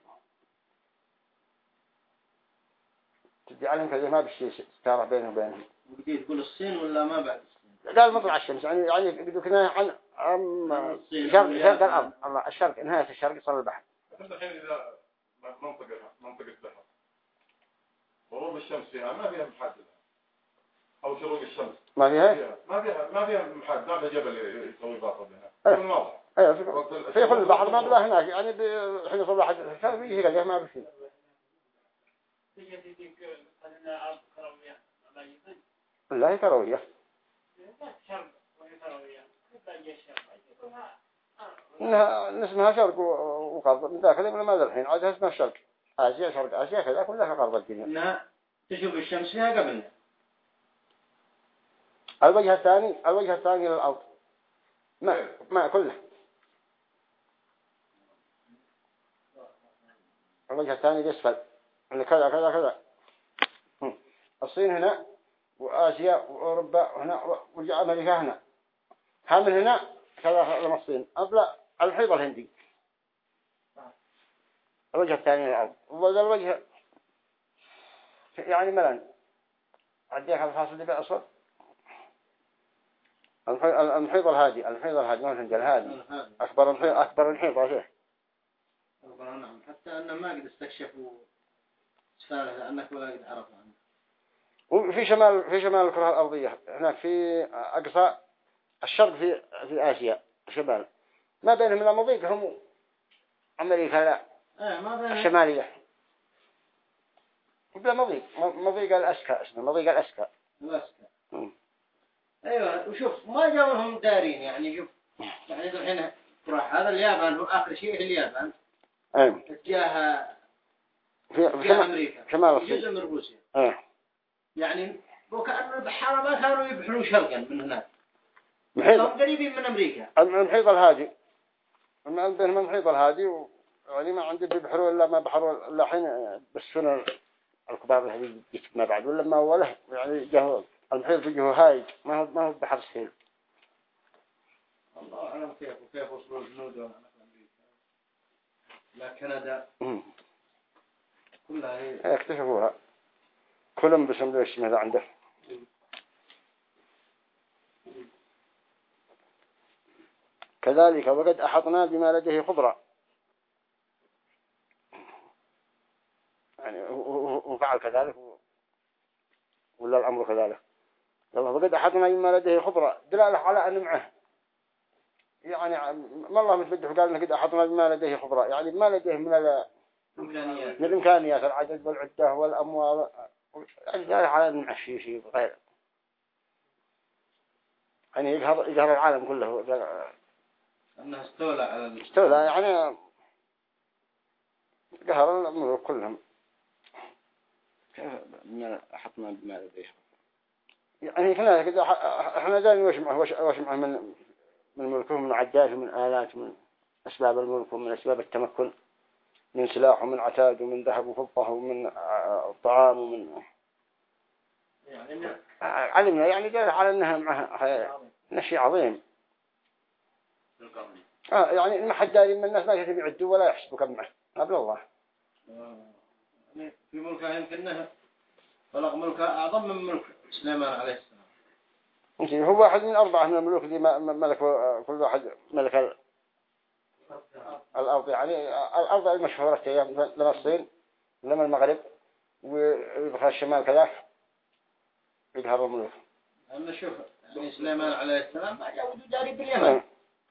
Speaker 5: تبدي عليهم كذا ما بشيء ستارة بينه وبينهم
Speaker 4: ودي تقول الصين ولا ما بعد الصين
Speaker 5: قال مطلع الشمس يعني يعني بدو كنا عن عن شرق شرق الأرض الله الشرق نهاية الشرق صار البحر
Speaker 6: الحين إذا منطقة منطقة بحر غروب الشمس فيها ما فيها محددة أو شروق الشمس
Speaker 5: ما فيها
Speaker 6: ما فيها ما فيها محدد ما فيها جبل يسوي باطل بها كل واضح
Speaker 5: ايه في, في كل البحر ما بلا هناك يعني حين صباح كان فيه كذا ما بشيء لا هي كروية إنها اسمها شرق وغرب من ذاك اليوم ما ذا الحين عادها اسمها الشرق آسيا شرق آسيا كذا كلها غرب الدنيا
Speaker 4: إنها تشوف الشمس فيها قبل
Speaker 5: الوجه الثاني الوجه الثاني للأرض ما ما كله الوجه الثاني يسفل اللي كذا كذا كذا الصين هنا وآسيا وأوروبا هنا وجاء أمريكا هنا هم هنا كذا لما الصين أبلا المحيط الهندي الوجه الثاني للأرض وهذا الوجه يعني ملان عديك الفاصل اللي بأصل المحيط الهادي المحيط الهادي ما الهندي الهادي أكبر المحيط أكبر المحيط هذا
Speaker 4: نعم حتى أن ما قد استكشفوا سفالة أنك ولا قد عرفوا عنه
Speaker 5: وفي شمال في شمال الكرة الأرضية هناك في أقصى الشرق في في آسيا شمال ما بينهم لا مضيق هم أمريكا لا
Speaker 4: إيه ما بين
Speaker 5: الشمالية بلا مضيق مضيق الأسكا اسمه مضيق الأسكا
Speaker 4: الأسكا أيوة وشوف ما جاوا لهم دارين يعني شوف يعني الحين راح هذا اليابان هو آخر شيء في اليابان
Speaker 5: أيوة
Speaker 4: اتجاه
Speaker 5: في
Speaker 4: اتجاه أمريكا
Speaker 5: شمال الصين
Speaker 4: جزء من روسيا
Speaker 5: أيوة
Speaker 4: يعني وكأن البحارة ما كانوا يبحروا شرقا من هناك
Speaker 5: محيط
Speaker 4: هم قريبين من أمريكا
Speaker 5: المحيط الهادي ما بينهم المحيط الهادي و... يعني ما عندي بيبحروا إلا ما بحروا إلا حين بس شنو الكبار الهادي ما بعد ولا ما وله يعني جهو المحيط في جهو هايج ما هو ما هو بحر سهيل
Speaker 4: الله أعلم كيف وكيف وصلوا الجنود ولا أمريكا لا كندا كلها هي
Speaker 5: اكتشفوها كلهم بسم ليش ماذا عنده كذلك وقد أحطنا بما لديه خبرة يعني وفعل كذلك ولا الأمر كذلك الله وقد أحطنا بما لديه خبرة دلالة على أن معه يعني ما الله متبدح قال إنه قد أحطنا بما لديه خبرة يعني ما لديه من الإمكانيات من الإمكانيات العدد والعدة والأموال يعني دلالة على أن معه شيء شيء غير يعني يظهر يظهر العالم كله
Speaker 4: أنها استولى على
Speaker 5: استولى يعني قهر الملوك كلهم
Speaker 2: كيف بما حطنا بما لديه
Speaker 5: يعني احنا كده احنا دائما وش معه وش وش معه من من ملكهم من عدات ومن آلات من أسباب الملك ومن أسباب التمكن من سلاح ومن عتاد ومن ذهب وفضة ومن طعام ومن
Speaker 4: يعني
Speaker 5: علمنا يعني دل على أنها معها شيء عظيم آه يعني ما حد داري من الناس ما يكتب يعدوا ولا يحسبوا كم معه قبل الله
Speaker 4: يعني في ملكها يمكنها بلغ ملكها أعظم من ملك سليمان عليه السلام
Speaker 5: هو واحد من أربعة من الملوك اللي ملك كل واحد ملك الأرض يعني الأرض المشهورة لما الصين لما المغرب ويبقى الشمال كذاك يظهر الملوك
Speaker 4: أما شوف يعني سليمان عليه السلام ما جاوده داري باليمن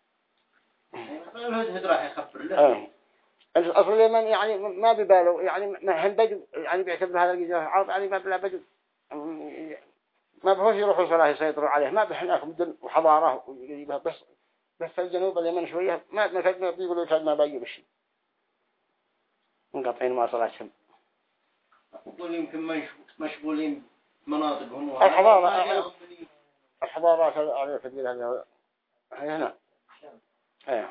Speaker 4: الهدهد راح يخبر له
Speaker 5: أصل اليمن يعني ما ببالوا يعني ما هم بدو يعني بيعتبر هذا الجزيرة العرب يعني ما بلا بدو ما بهوش يروحوا صلاة يسيطروا عليه ما بحناك مدن وحضارة بس بس الجنوب اليمن شوية ما ما كد ما بيقولوا كد ما باقي بشي منقطعين ما صلاتهم
Speaker 4: يقول يمكن مشغولين مناطقهم
Speaker 5: الحضارة الحضارات على كبير هذا هنا ايه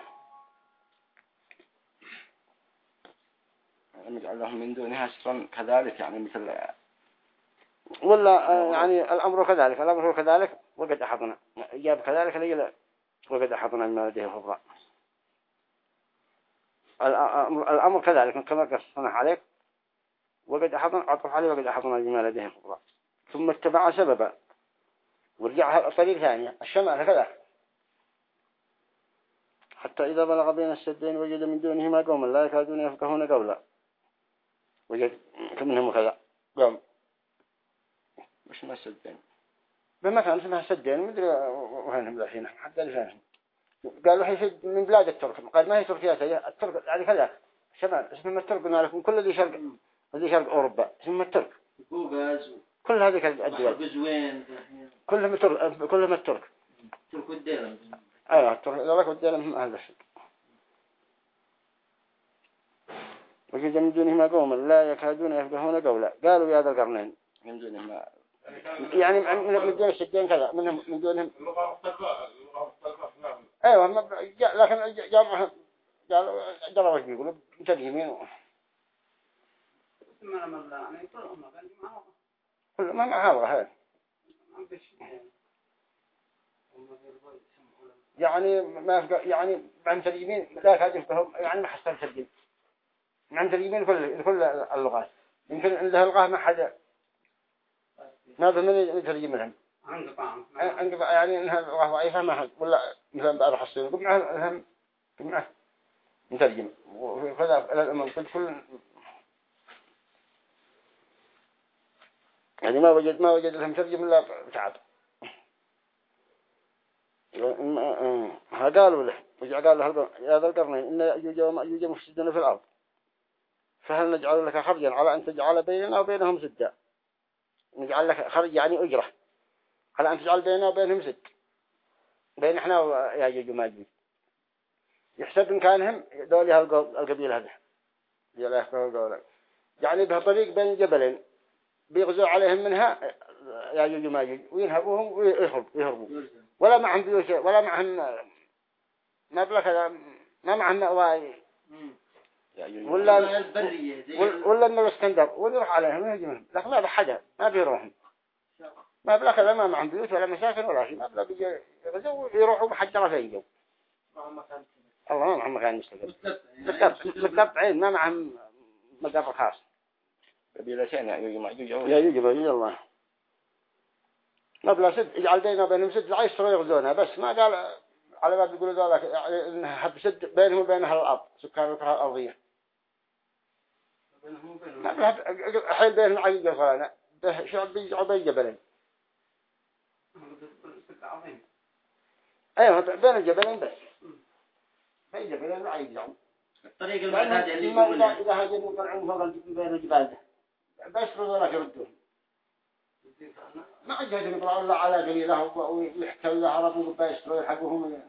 Speaker 2: نجعل لهم من دونها سترا كذلك يعني مثل
Speaker 5: ولا يعني الأمر كذلك الأمر كذلك وقد أحطنا جاب كذلك ليلا وقد أحطنا ما لديه خبرة الأمر كذلك كما قصنا عليك وقد أحطنا عطف عليه وقد أحطنا ما لديه خبرة ثم اتبع سببا ورجع طريق ثانية الشمال كذلك حتى إذا بلغ بين السدين وجد من دونهما قوما لا يكادون يفقهون قولا وجد منهم كذا قام
Speaker 2: وش ما سدين
Speaker 5: بمكان اسمها سدين مدري وينهم الحين حتى لسانهم قالوا حيسد من بلاد الترك قال ما هي تركيا هي الترك يعني كذا شمال اسمها الترك قلنا لكم كل اللي شرق اللي شرق أوروبا اسمها الترك كل هذه الدول كلهم الترك كلهم الترك
Speaker 4: ترك الديلم
Speaker 5: ايوه الترك ذلك الديلم هذا الشيء وجد من دونهما قوما لا يكادون يفقهون قولا قالوا يا ذا القرنين
Speaker 2: من دون ما
Speaker 5: يعني من دون الشدين كذا منهم من دونهم
Speaker 6: اللغة مختلفة اللغة مختلفة نعم
Speaker 5: ايوه لكن جامعهم قالوا قالوا وش بيقولوا مترجمين
Speaker 3: ما ما يعني كل ما كان معه
Speaker 5: كل ما معها هذا يعني ما يعني مع مترجمين لا كادفهم يعني ما حصل ترجم مع مترجمين كل كل اللغات يمكن عنده لغة ما حدا ما بمن يترجم لهم
Speaker 3: انقطاع
Speaker 5: انقطاع يعني انها لغة ضعيفة ما حد ولا مثلا بأروح الصين قم معه هم معه مترجم وكذا إلى الأمم كل كل يعني ما وجد ما وجد لهم ترجم إلا تعب قالوا له وقال له يا ذا القرنين إن يأجوج ومأجوج مفسدون في الأرض فهل نجعل لك خرجا على أن تجعل بيننا وبينهم سدا نجعل لك خرج يعني أجرة على أن تجعل بيننا وبينهم سد بين إحنا ويأجوج ومأجوج يحسب إن كانهم دولها القبيلة هذا يعني به طريق بين جبلين بيغزوا عليهم منها يأجوج ومأجوج وينهبوهم ويهربوا ولا معهم بيوت ولا معهم مبلغ كذا ما معهم مأواي ولا ولا من الاسكندر ونروح عليهم ويهجمهم لكن ما بحدا ما بيروحهم مبلغ كذا ما معهم بيوت ولا مساكن ولا شيء مبلغ بيجوا يغزوا ويروحوا بحجرة فيجوا الله ما معهم مكان يستقر بالضبط عين ما معهم مقر خاص
Speaker 2: قبيلتين يأجوج ومأجوج
Speaker 5: يأجوج ومأجوج الله مبلغ سد يجعل بيننا وبينهم سد لا يشتروا يغزونها بس ما قال على ما بيقولوا ذلك يعني حب سد بينهم وبين الأرض سكان الأرضية حيل بين العيد والفلانة شعب بيجعوا بين جبلين ايوه بين الجبلين بس بين جبلين العيد يجعوا
Speaker 4: الطريق المعتاد اللي
Speaker 5: يقولنا إذا هاجموا طلعوا فوق بين الجبال ده بس رضونا يردون ما عجزهم يطلعوا الله على قليله ويحتوا إذا هربوا بيشتروا يحقوهم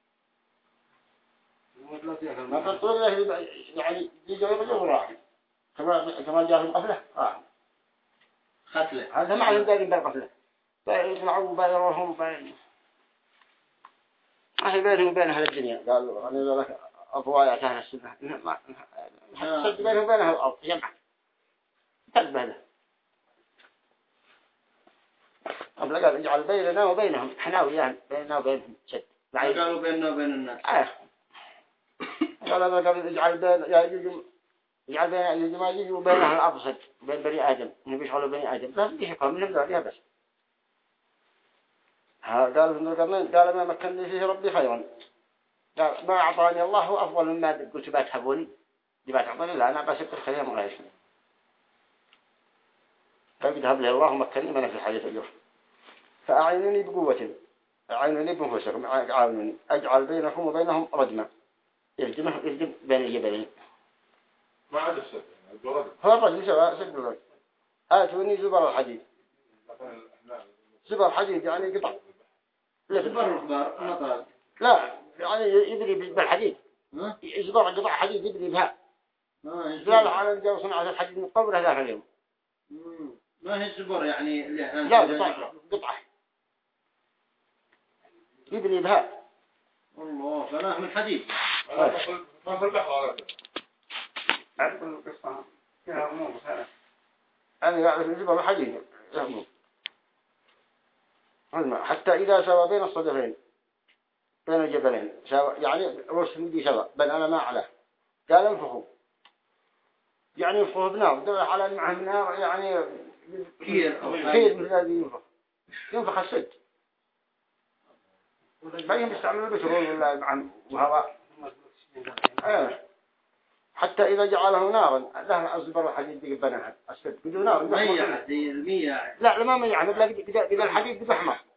Speaker 5: ما تطول له يعني يجوا يرجعوا وراهم كما كما جاهم قفله آه.
Speaker 4: قتله
Speaker 5: هذا ما عندهم دارين بالقفله يطلعوا بيروحهم بين ما هي بينهم وبين أهل الدنيا قالوا أنا ذلك أضوايا كان السنة ما حسد بينهم وبين أهل الأرض جمع تنبه له قبل قال اجعل بيننا وبينهم احنا وياهم بيننا وبينهم شد
Speaker 4: قالوا بيننا وبين الناس
Speaker 5: آه. قال هذا قبل اجعل بين يجوج اجعل بين يجوج ما يجوج وبينها الأرض شد بين بني آدم نبي شغله بني آدم لا بدي حكم منهم ذوليها بس قالوا في القرنين قال ما مكنني فيه ربي خيرا قال ما أعطاني الله أفضل مما قلت باتحبوني دي باتحبوني لا أنا بس الخير ما غير فقد لي الله مكنني من في الحديث اليوم فأعينني بقوة أعينني بنفسكم أعاونني أجعل بينكم وبينهم رجما يرجمه يرجم بين الجبلين
Speaker 6: ما عاد السد
Speaker 5: هو الرجل سواء سد الرجل آتوني زبر الحديد زبر الحديد يعني قطع
Speaker 4: زبر مطار
Speaker 5: لا يعني يبري بالحديد زبر قطع حديد يبري بها لا على الجو صنع الحديد من قبل هذا اليوم
Speaker 4: ما هي زبر يعني اللي احنا
Speaker 5: لا قطعة قطعة يبني بها
Speaker 4: الله فناه من حديد
Speaker 6: ما في البحر
Speaker 3: أعرف القصة فيها أمور سهلة
Speaker 5: أنا أعرف الزبر الحديد حتى إذا سوى بين الصدفين بين الجبلين يعني رسل دي سوى بل أنا ما عليه قال انفخوا يعني ينفخوا بنار دل على معهم نار يعني
Speaker 4: كير
Speaker 5: كير من الذي ينفخ ينفخ السد بيهم يستعملوا البترول ولا معهم وهواء حتى إذا جعله نارا له أصبر الحديد يبناها أسد بدون نار
Speaker 4: مية دي المية
Speaker 5: لا لا ما مية بلا قد الحديد قد أحمر